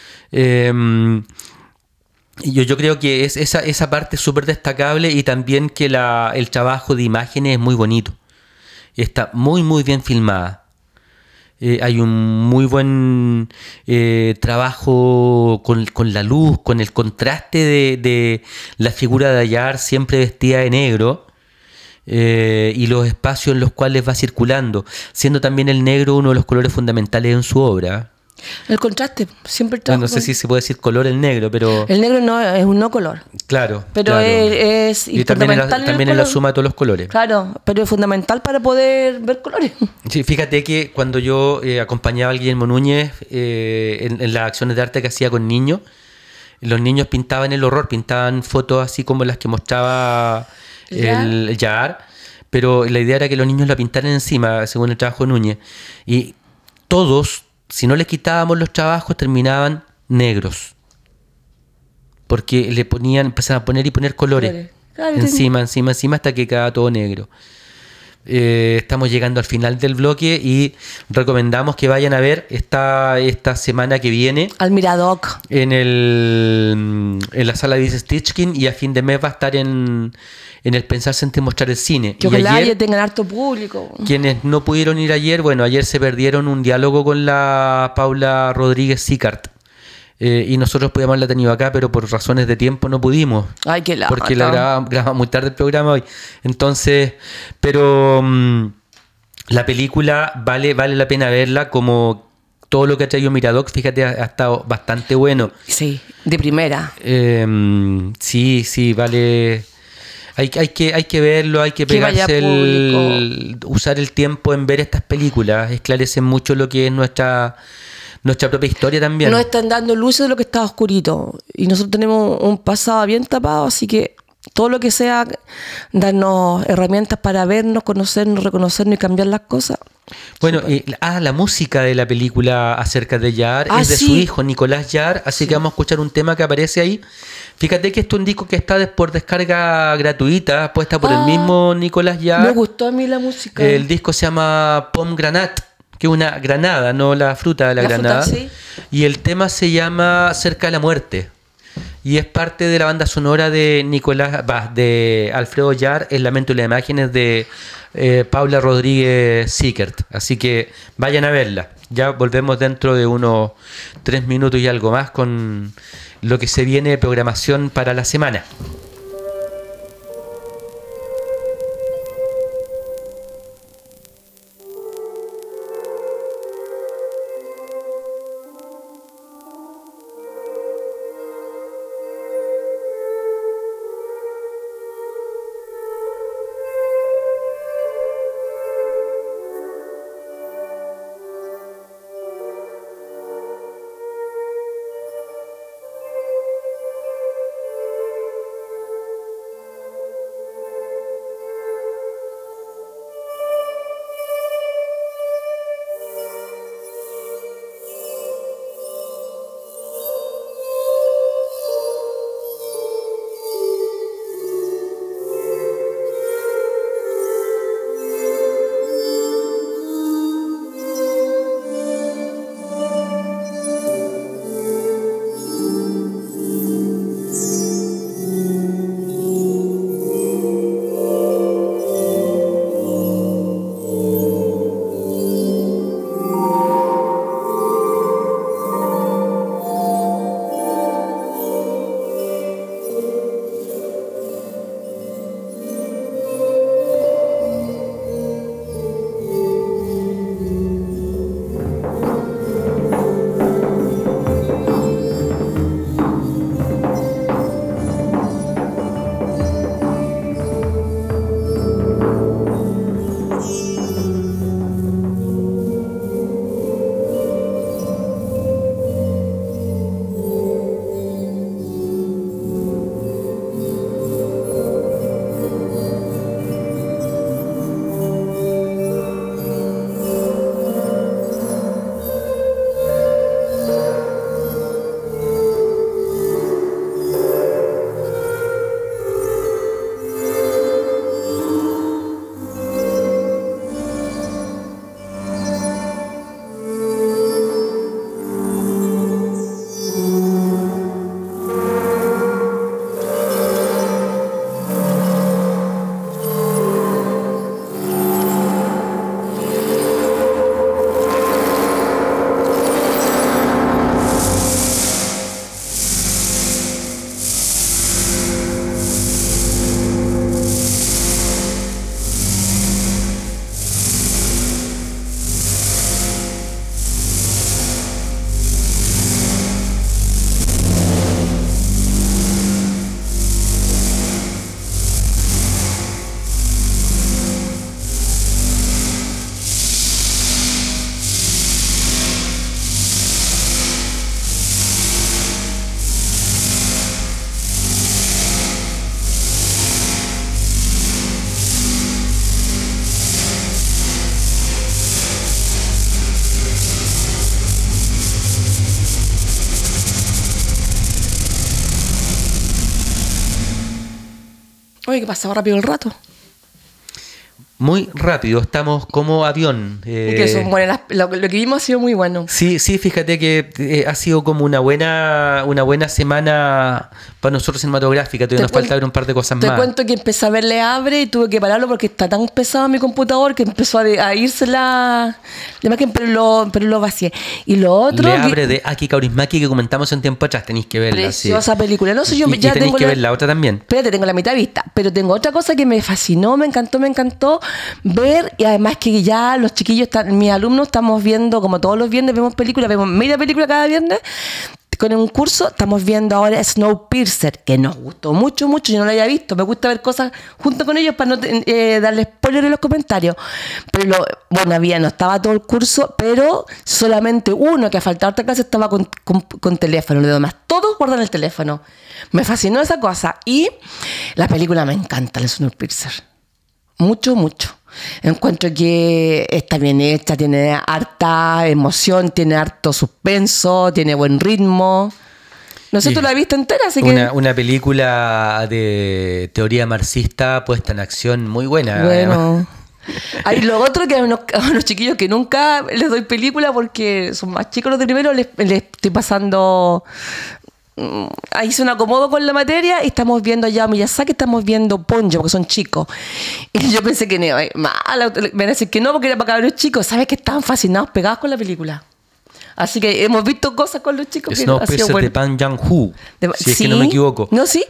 Yo creo que es esa parte súper destacable, y también que el trabajo de imágenes es muy bonito. Está muy, muy bien filmada. Hay un muy buen trabajo con la luz, con el contraste de la figura de Ayar siempre vestida de negro, y los espacios en los cuales va circulando, siendo también el negro uno de los colores fundamentales en su obra. El contraste, siempre No sé si se puede decir color el negro, pero... El negro no es un no color. Claro. Pero claro. es y también es la suma de todos los colores. Claro, pero es fundamental para poder ver colores. Sí, fíjate que cuando yo acompañaba a Guillermo Núñez en las acciones de arte que hacía con niños, los niños pintaban el horror, pintaban fotos así como las que mostraba el Yahar, pero la idea era que los niños la pintaran encima, según el trabajo de Núñez. Y todos, si no les quitábamos los trabajos, terminaban negros. Porque empezaban a poner colores. Claro, encima, hasta que quedaba todo negro. Estamos llegando al final del bloque y recomendamos que vayan a ver esta semana que viene al Miradoc en la sala de Stitchkin, y a fin de mes va a estar en el Pensar, Sentir, Mostrar el Cine. Que ojalá ayer tengan harto público. Quienes no pudieron ir ayer, ayer se perdieron un diálogo con la Paula Rodríguez Sicart. Y nosotros podíamos haberla tenido acá, pero por razones de tiempo no pudimos. Ay, qué lata. Porque la grabamos muy tarde el programa hoy. Entonces, pero la película vale la pena verla, como todo lo que ha traído Miradoc, fíjate, ha estado bastante bueno. Sí, de primera. Sí, vale. Hay que verlo, hay que pegarse usar el tiempo en ver estas películas. Esclarecen mucho lo que es nuestra propia historia también. Nos están dando luces de lo que está oscurito. Y nosotros tenemos un pasado bien tapado, así que todo lo que sea darnos herramientas para vernos, conocernos, reconocernos y cambiar las cosas. Bueno, la música de la película acerca de Yahar es de su hijo, Nicolás Yahar, así que vamos a escuchar un tema que aparece ahí. Fíjate que esto es un disco que está por descarga gratuita, puesta por el mismo Nicolás Yahar. Me gustó a mí la música. El disco se llama Pomegranate, que es una granada, no la fruta de la granada. Fruta, sí. Y el tema se llama Cerca de la Muerte. Y es parte de la banda sonora de de Alfredo Yahar, El Lamento y las Imágenes de Paula Rodríguez Sicart. Así que vayan a verla. Ya volvemos dentro de unos 3 minutos y algo más con lo que se viene de programación para la semana. Oye, que pasaba rápido el rato. Muy rápido, estamos como avión. Y que son buenas, lo que vimos ha sido muy bueno. Sí, fíjate que ha sido como una buena semana para nosotros cinematográfica. Todavía nos falta ver un par de cosas Te más. cuento que empecé a ver Le Abre y tuve que pararlo porque está tan pesado mi computador que empezó a irse la imagen, pero lo vacié. Y lo otro... Le Abre de Aki Kaurismäki que comentamos un tiempo atrás. Tenéis que verla. Preciosa película. No sé, yo y ya tenéis tengo que ver la otra también. Espérate, tengo la mitad vista. Pero tengo otra cosa que me fascinó, me encantó ver. Y además que ya los chiquillos, mis alumnos, estamos viendo, como todos los viernes, vemos media película cada viernes. Con un curso estamos viendo ahora Snowpiercer, que nos gustó mucho, yo no lo había visto. Me gusta ver cosas junto con ellos para no darle spoiler en los comentarios. Pero no estaba todo el curso, pero solamente uno que a faltar otra clase estaba con teléfono. Los demás todos guardan el teléfono. Me fascinó esa cosa. Y la película me encanta, el Snowpiercer. Mucho. Encuentro que está bien hecha, tiene harta emoción, tiene harto suspenso, tiene buen ritmo. No sé, tú la has visto entera, así que... Una película de teoría marxista puesta en acción muy buena. Bueno. Hay lo otro que a unos chiquillos que nunca les doy película porque son más chicos los de primero, les estoy pasando... Ahí hice un acomodo con la materia y estamos viendo ya Miyazaki, estamos viendo Ponyo porque son chicos y yo pensé que me van a decir que no porque era para cabros chicos. ¿Sabes que estaban fascinados, pegados con la película? Así que hemos visto cosas con los chicos que ha sido bueno. De Pan Yang-hu, si es sí, que no me equivoco. No, sí.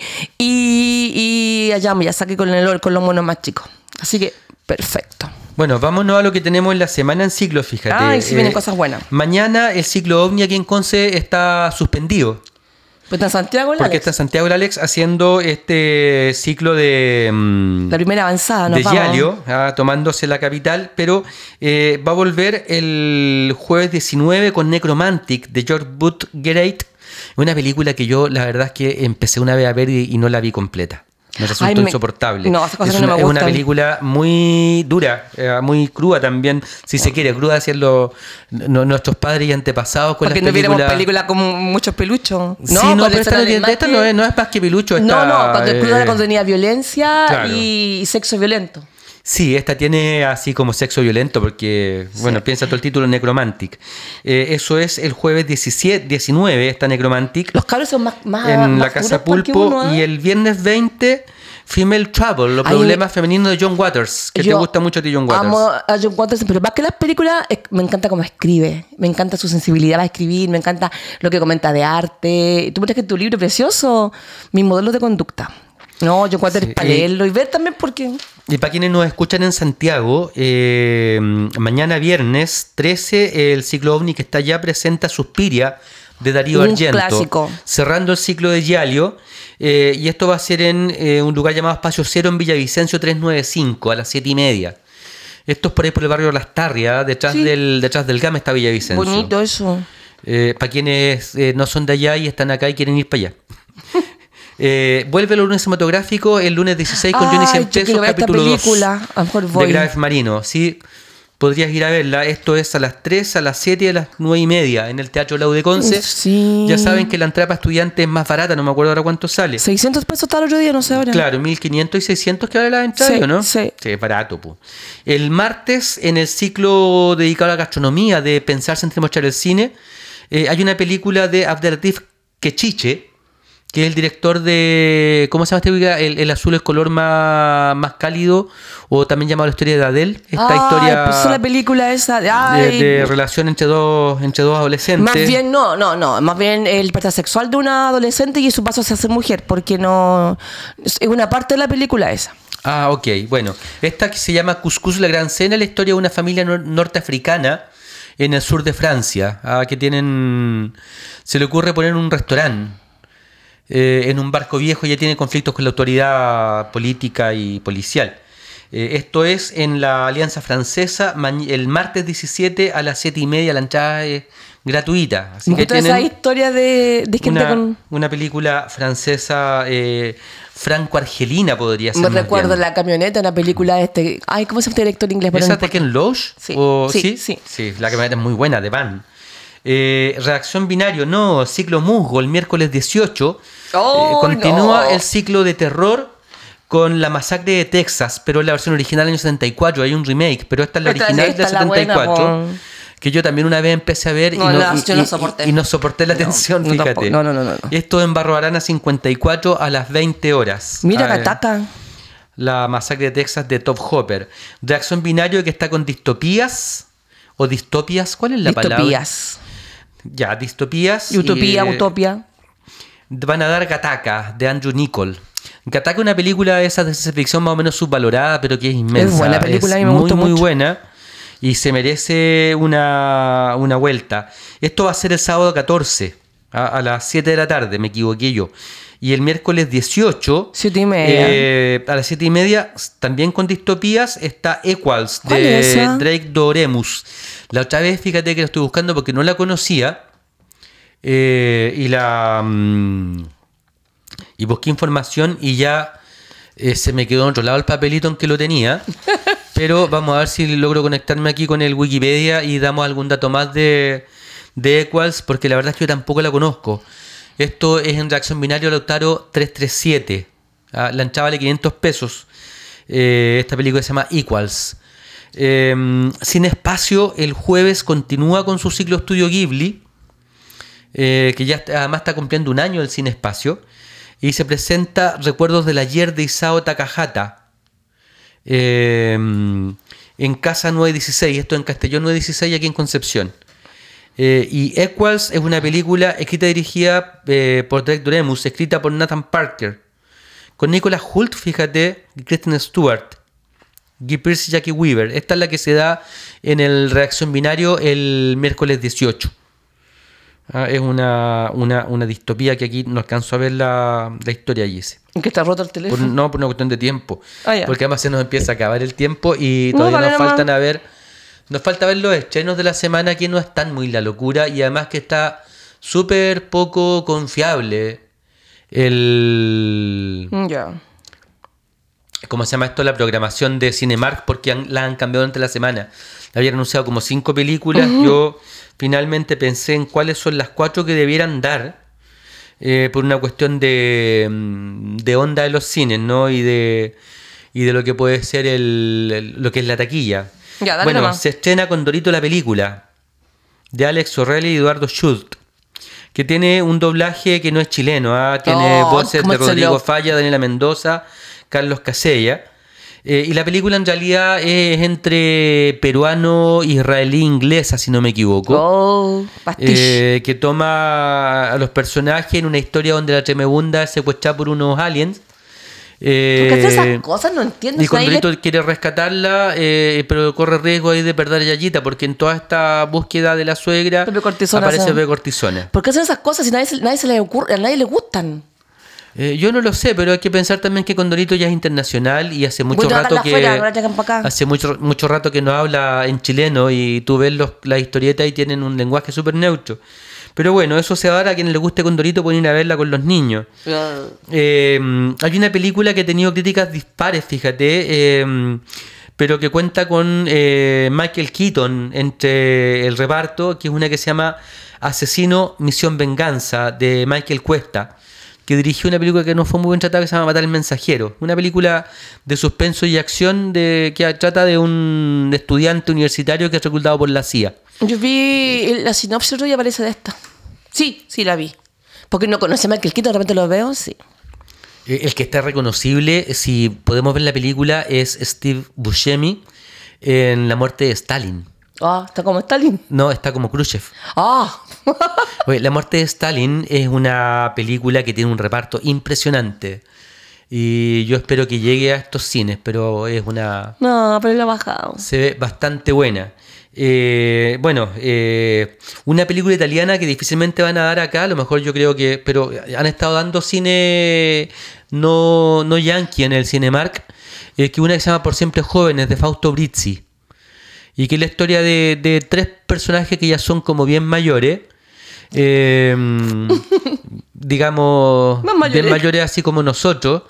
Y allá Miyazaki con los monos más chicos. Así que perfecto. Bueno, vámonos a lo que tenemos en la semana en ciclo, fíjate. Ay, sí, vienen cosas buenas. Mañana el ciclo OVNI aquí en Conce está suspendido. Pues está en Santiago el Porque Alex. está en Santiago el Alex haciendo este ciclo de... la primera avanzada, ¿no? De Yalio, tomándose la capital, pero va a volver el jueves 19 con Necromantic de George Butgereit, una película que yo la verdad es que empecé una vez a ver y no la vi completa. Me resultó insoportable. No, esas cosas es no me una, es una gustan. película muy dura, muy crua también, si se quiere, cruda hacia nuestros padres y antepasados con porque las no viéramos películas. películas con muchos peluchos. Sí, no, pero esta no es más que pilucho. Cuando tenía violencia claro. y sexo violento. Sí, esta tiene así como sexo violento porque, bueno, piensa todo el título Necromantic. Eso es el jueves 19, esta Necromantic. Los cabros son más en la duros Casa porque Pulpo uno, y el viernes 20 Female Trouble, los problemas femeninos de John Waters, que te gusta mucho a ti John Waters. Amo a John Waters, pero más que las películas, me encanta cómo escribe, me encanta su sensibilidad para escribir, me encanta lo que comenta de arte. Tú ves que tu libro precioso, Mis modelos de conducta. No, John Waters, para leerlo y ver también porque... Y para quienes nos escuchan en Santiago, mañana viernes 13 el ciclo OVNI que está ya presenta Suspiria de Darío Argento, clásico. Cerrando el ciclo de Yalio, y esto va a ser en un lugar llamado Espacio Cero en Villavicencio 395 a las 7:30. Esto es por ahí por el barrio de Las Tarrias, detrás del GAM está Villavicencio. Bonito eso. Para quienes no son de allá y están acá y quieren ir para allá. Vuelve el lunes cinematográfico el lunes 16 con Johnny Cienpesos, capítulo 2 de Grave Marino. Sí, podrías ir a verla. Esto es a las 3, a las 7 y a las 9:30 en el Teatro Lau de Conce. Sí. Ya saben que la entrada para estudiantes es más barata, no me acuerdo ahora cuánto sale. 600 pesos está el otro día, no sé ahora. Claro, 1.500 y 600 que vale la entrada, Sí, ¿no? sí. Sí, es barato, pues. El martes, en el ciclo dedicado a la gastronomía de Pensarse entre mostrar el cine, hay una película de Abderlatif Kechiche, que es el director de... ¿Cómo se llama esta película? El azul es color más cálido, o también llamado La historia de Adele. Esta historia pues la película esa de relación entre dos adolescentes. Más bien, no. Más bien el parte sexual de una adolescente y su paso hacia ser mujer, porque no... Es una parte de la película esa. Ah, ok. Bueno, esta que se llama Cuscús la Gran Cena, la historia de una familia norteafricana en el sur de Francia, que tienen... Se le ocurre poner un restaurante en un barco viejo, ya tiene conflictos con la autoridad política y policial. Esto es en la Alianza Francesa, el martes 17 a las 7:30, la entrada es gratuita. Así que tienen esa historia de gente con... una película francesa franco-argelina, podría ser. Me más recuerdo bien. La camioneta, una película de este... Ay, ¿cómo se llama este director inglés? ¿Esa de Ken Loach? Sí. Sí, la camioneta es muy buena, de Van. Reacción Binario, no, ciclo Musgo, el miércoles 18. Continúa el ciclo de terror con La Masacre de Texas, pero la versión original del año 74. Hay un remake, pero esta es la original del esta es la buena, 74. Que yo también una vez empecé a ver yo no soporté. y no soporté la tensión, fíjate. No. Esto en Barro Arana 54 a las 20 horas. Mira, Gataca. La Masacre de Texas de Top Hopper. Reacción binario que está con distopías o distopias. ¿Cuál es la palabra? Distopías. Ya, distopías. Utopía, utopia. Van a dar Gattaca de Andrew Niccol. Gattaca es una película de esas de ciencia ficción más o menos subvalorada, pero que es inmensa. Es buena película, a mí me muy, gustó muy mucho. buena. Y se merece una vuelta. Esto va a ser el sábado 14, a las 7 de la tarde, me equivoqué yo. Y el miércoles 18, 7:30. a las 7:30, también con distopías, está Equals ¿Cuál es de esa? Drake Doremus. La otra vez, fíjate que lo estoy buscando porque no la conocía. Y busqué información y ya se me quedó en otro lado el papelito en que lo tenía. Pero vamos a ver si logro conectarme aquí con el Wikipedia y damos algún dato más de Equals, porque la verdad es que yo tampoco la conozco. Esto es en Reacción Binario Lautaro 337. La entrada vale 500 pesos. Esta película se llama Equals. Sin Espacio el jueves continúa con su ciclo Estudio Ghibli, que ya además está cumpliendo un año el Sin Espacio, y se presenta Recuerdos del Ayer de Isao Takahata. En Casa 916, esto en Castellón 916 aquí en Concepción. Y Equals es una película escrita y dirigida por Drake Doremus, escrita por Nathan Parker, con Nicholas Hoult, fíjate, y Kristen Stewart, Guy Pearce y Jackie Weaver. Esta es la que se da en el Reacción Binario el miércoles 18. Es una distopía que aquí no alcanzo a ver la historia, Jesse. ¿En que está roto el teléfono? Por una cuestión de tiempo. Ya. Porque además se nos empieza a acabar el tiempo y No, todavía vale, nos falta ver los estrenos de la semana, que no están muy la locura, y además que está súper poco confiable Ya. ¿cómo se llama esto? La programación de Cinemark, porque la han cambiado durante la semana. Habían anunciado como 5 películas. Yo finalmente pensé en cuáles son las 4 que debieran dar, por una cuestión de onda de los cines, ¿no? Y de lo que puede ser lo que es la taquilla. Ya, dale bueno, nomás. se estrena Condorito la película, de Alex O'Reilly y Eduardo Schultz, que tiene un doblaje que no es chileno, tiene voces ¿cómo de se Rodrigo lo- Falla, Daniela Mendoza, Carlos Casella. Y la película en realidad es entre peruano, israelí, inglesa, si no me equivoco. Pastiche. Que toma a los personajes en una historia donde la Tremebunda es secuestrada por unos aliens. ¿Por qué hace esas cosas? No entiendo. Y Si nadie Condorito quiere rescatarla, pero corre riesgo ahí de perder a Yayita, porque en toda esta búsqueda de la suegra Pepe Cortisona, aparece ¿sabes? Pepe Cortisona. ¿Por qué hacen esas cosas si nadie se le ocurre, a nadie le gustan? Yo no lo sé, pero hay que pensar también que Condorito ya es internacional y hace mucho Bueno, rato háganla que afuera, no la traigan pa' acá. hace mucho rato que no habla en chileno, y tú ves las historietas y tienen un lenguaje súper neutro. Pero bueno, eso se va a dar a quienes les guste Condorito, pueden ir a verla con los niños. Hay una película que ha tenido críticas dispares, fíjate, pero que cuenta con Michael Keaton entre el reparto, que es una que se llama Asesino, Misión Venganza, de Michael Cuesta, que dirigió una película que no fue muy bien tratada, que se llama Matar al Mensajero. Una película de suspenso y acción que trata de un estudiante universitario que es reclutado por la CIA. Yo vi la sinopsis y aparece de esta. Sí, la vi. Porque no conoce a Michael Keaton, de repente lo veo, sí. El que está reconocible, si podemos ver la película, es Steve Buscemi en La muerte de Stalin. Está como Stalin. No, está como Khrushchev. Oye, La muerte de Stalin es una película que tiene un reparto impresionante. Y yo espero que llegue a estos cines, pero es una... No, pero lo ha bajado. Se ve bastante buena. Una película italiana que difícilmente van a dar acá, a lo mejor yo creo que... Pero han estado dando cine no yankee en el Cinemark, que una que se llama Por siempre jóvenes, de Fausto Brizzi. Y que es la historia de 3 personajes que ya son como bien mayores. Digamos, Más mayores. bien mayores así como nosotros.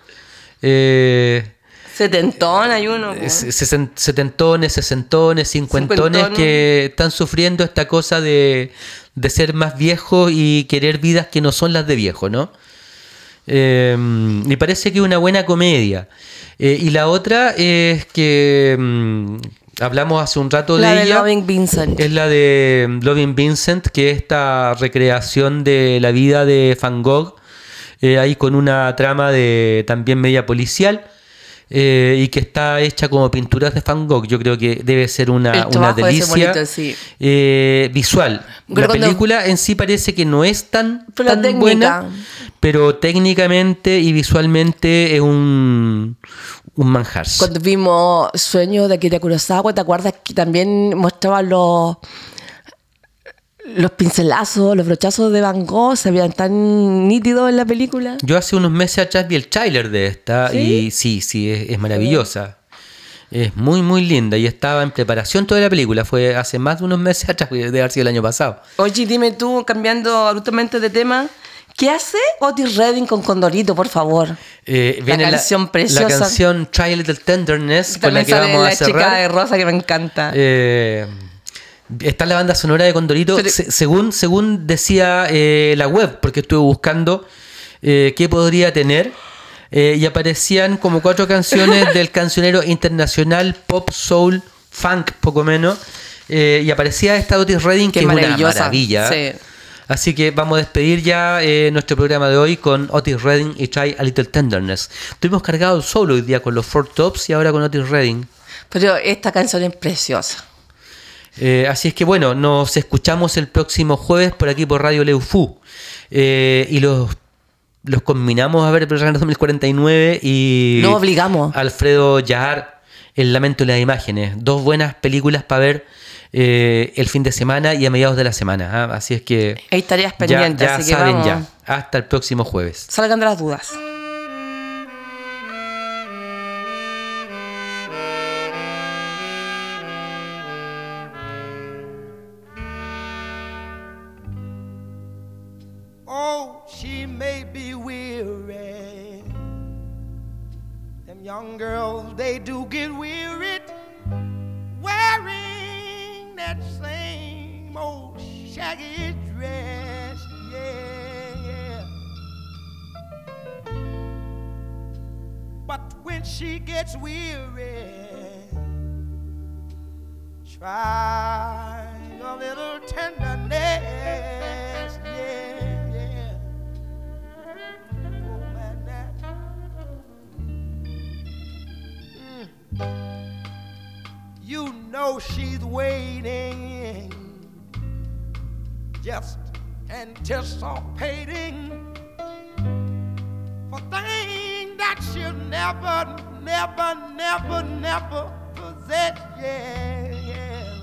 Setentón hay uno. Setentones, sesentones, cincuentones que están sufriendo esta cosa de ser más viejos y querer vidas que no son las de viejo, ¿no? Y parece que es una buena comedia. Y la otra es que hablamos hace un rato La de de ella. Loving Vincent. Es la de Loving Vincent, que es esta recreación de la vida de Van Gogh, ahí con una trama de también media policial. Y que está hecha como pinturas de Van Gogh. Yo creo que debe ser El una trabajo debe ser delicia bonito, sí. visual. Pero La cuando- película en sí parece que no es tan Pero la técnica. buena, pero técnicamente y visualmente es un manjar. Cuando vimos Sueño de Akira Kurosawa, ¿te acuerdas que también mostraban los pincelazos, los brochazos de Van Gogh? Se veían tan nítidos en la película. Yo hace unos meses atrás vi el tráiler de esta ¿Sí? y sí, es maravillosa. Es muy, muy linda y estaba en preparación toda la película. Fue hace más de unos meses atrás, debe haber sido el año pasado. Oye, dime tú, cambiando abruptamente de tema, ¿qué hace Otis Redding con Condorito, por favor? Viene canción preciosa. La canción Try a Little Tenderness, con la También que sale vamos a la chica cerrar. de rosa que me encanta. Está la banda sonora de Condorito, Pero- según decía la web, porque estuve buscando qué podría tener, y aparecían como 4 canciones del cancionero internacional, pop, soul, funk, poco menos, y aparecía esta Otis Redding, Qué que es una maravillosa, maravilla. sí. Así que vamos a despedir ya nuestro programa de hoy con Otis Redding y Try a Little Tenderness. Estuvimos cargados solo hoy día con los Four Tops y ahora con Otis Redding. Pero esta canción es preciosa. Así es que bueno, nos escuchamos el próximo jueves por aquí por Radio Leufu. Y los combinamos a ver Blade Runner 2049 y Nos obligamos. Alfredo Yahar, El Lamento de las Imágenes. 2 buenas películas para ver el fin de semana y a mediados de la semana. ¿Ah? Así es que Hay tareas pendientes, ya así que saben vamos. ya. Hasta el próximo jueves. Salgan de las dudas. Oh, she may be weary. Them young girls, they do get wearied wearing that same old shaggy dress. Yeah. But when she gets weary, try a little tenderness. Yeah. Oh, man, You know she's waiting, just anticipating for things that she'll never possess. Yeah.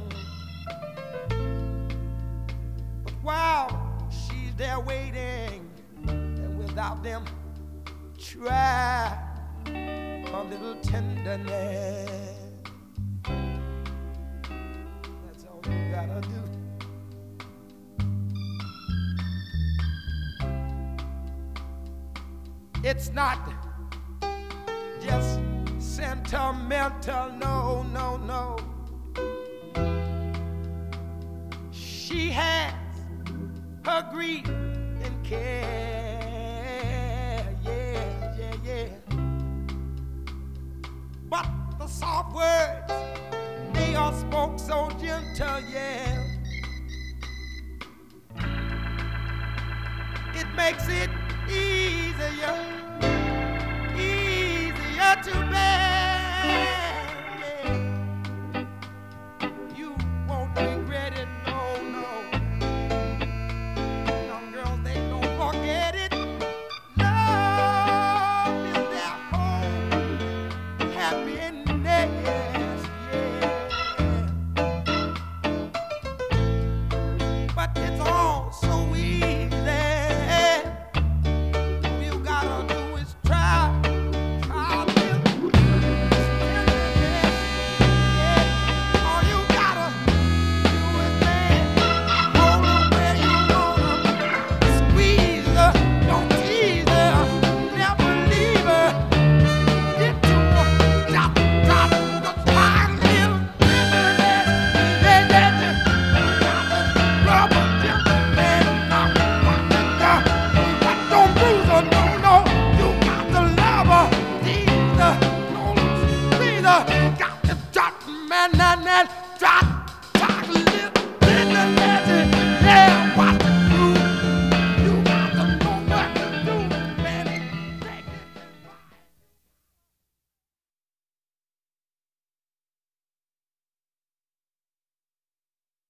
But while she's there waiting, and without them, try a little tenderness. That's all you gotta do. It's not just sentimental, no. She has her grief and care, yeah. But the soft words, they are spoke so gentle, yeah. It makes it easier to bear.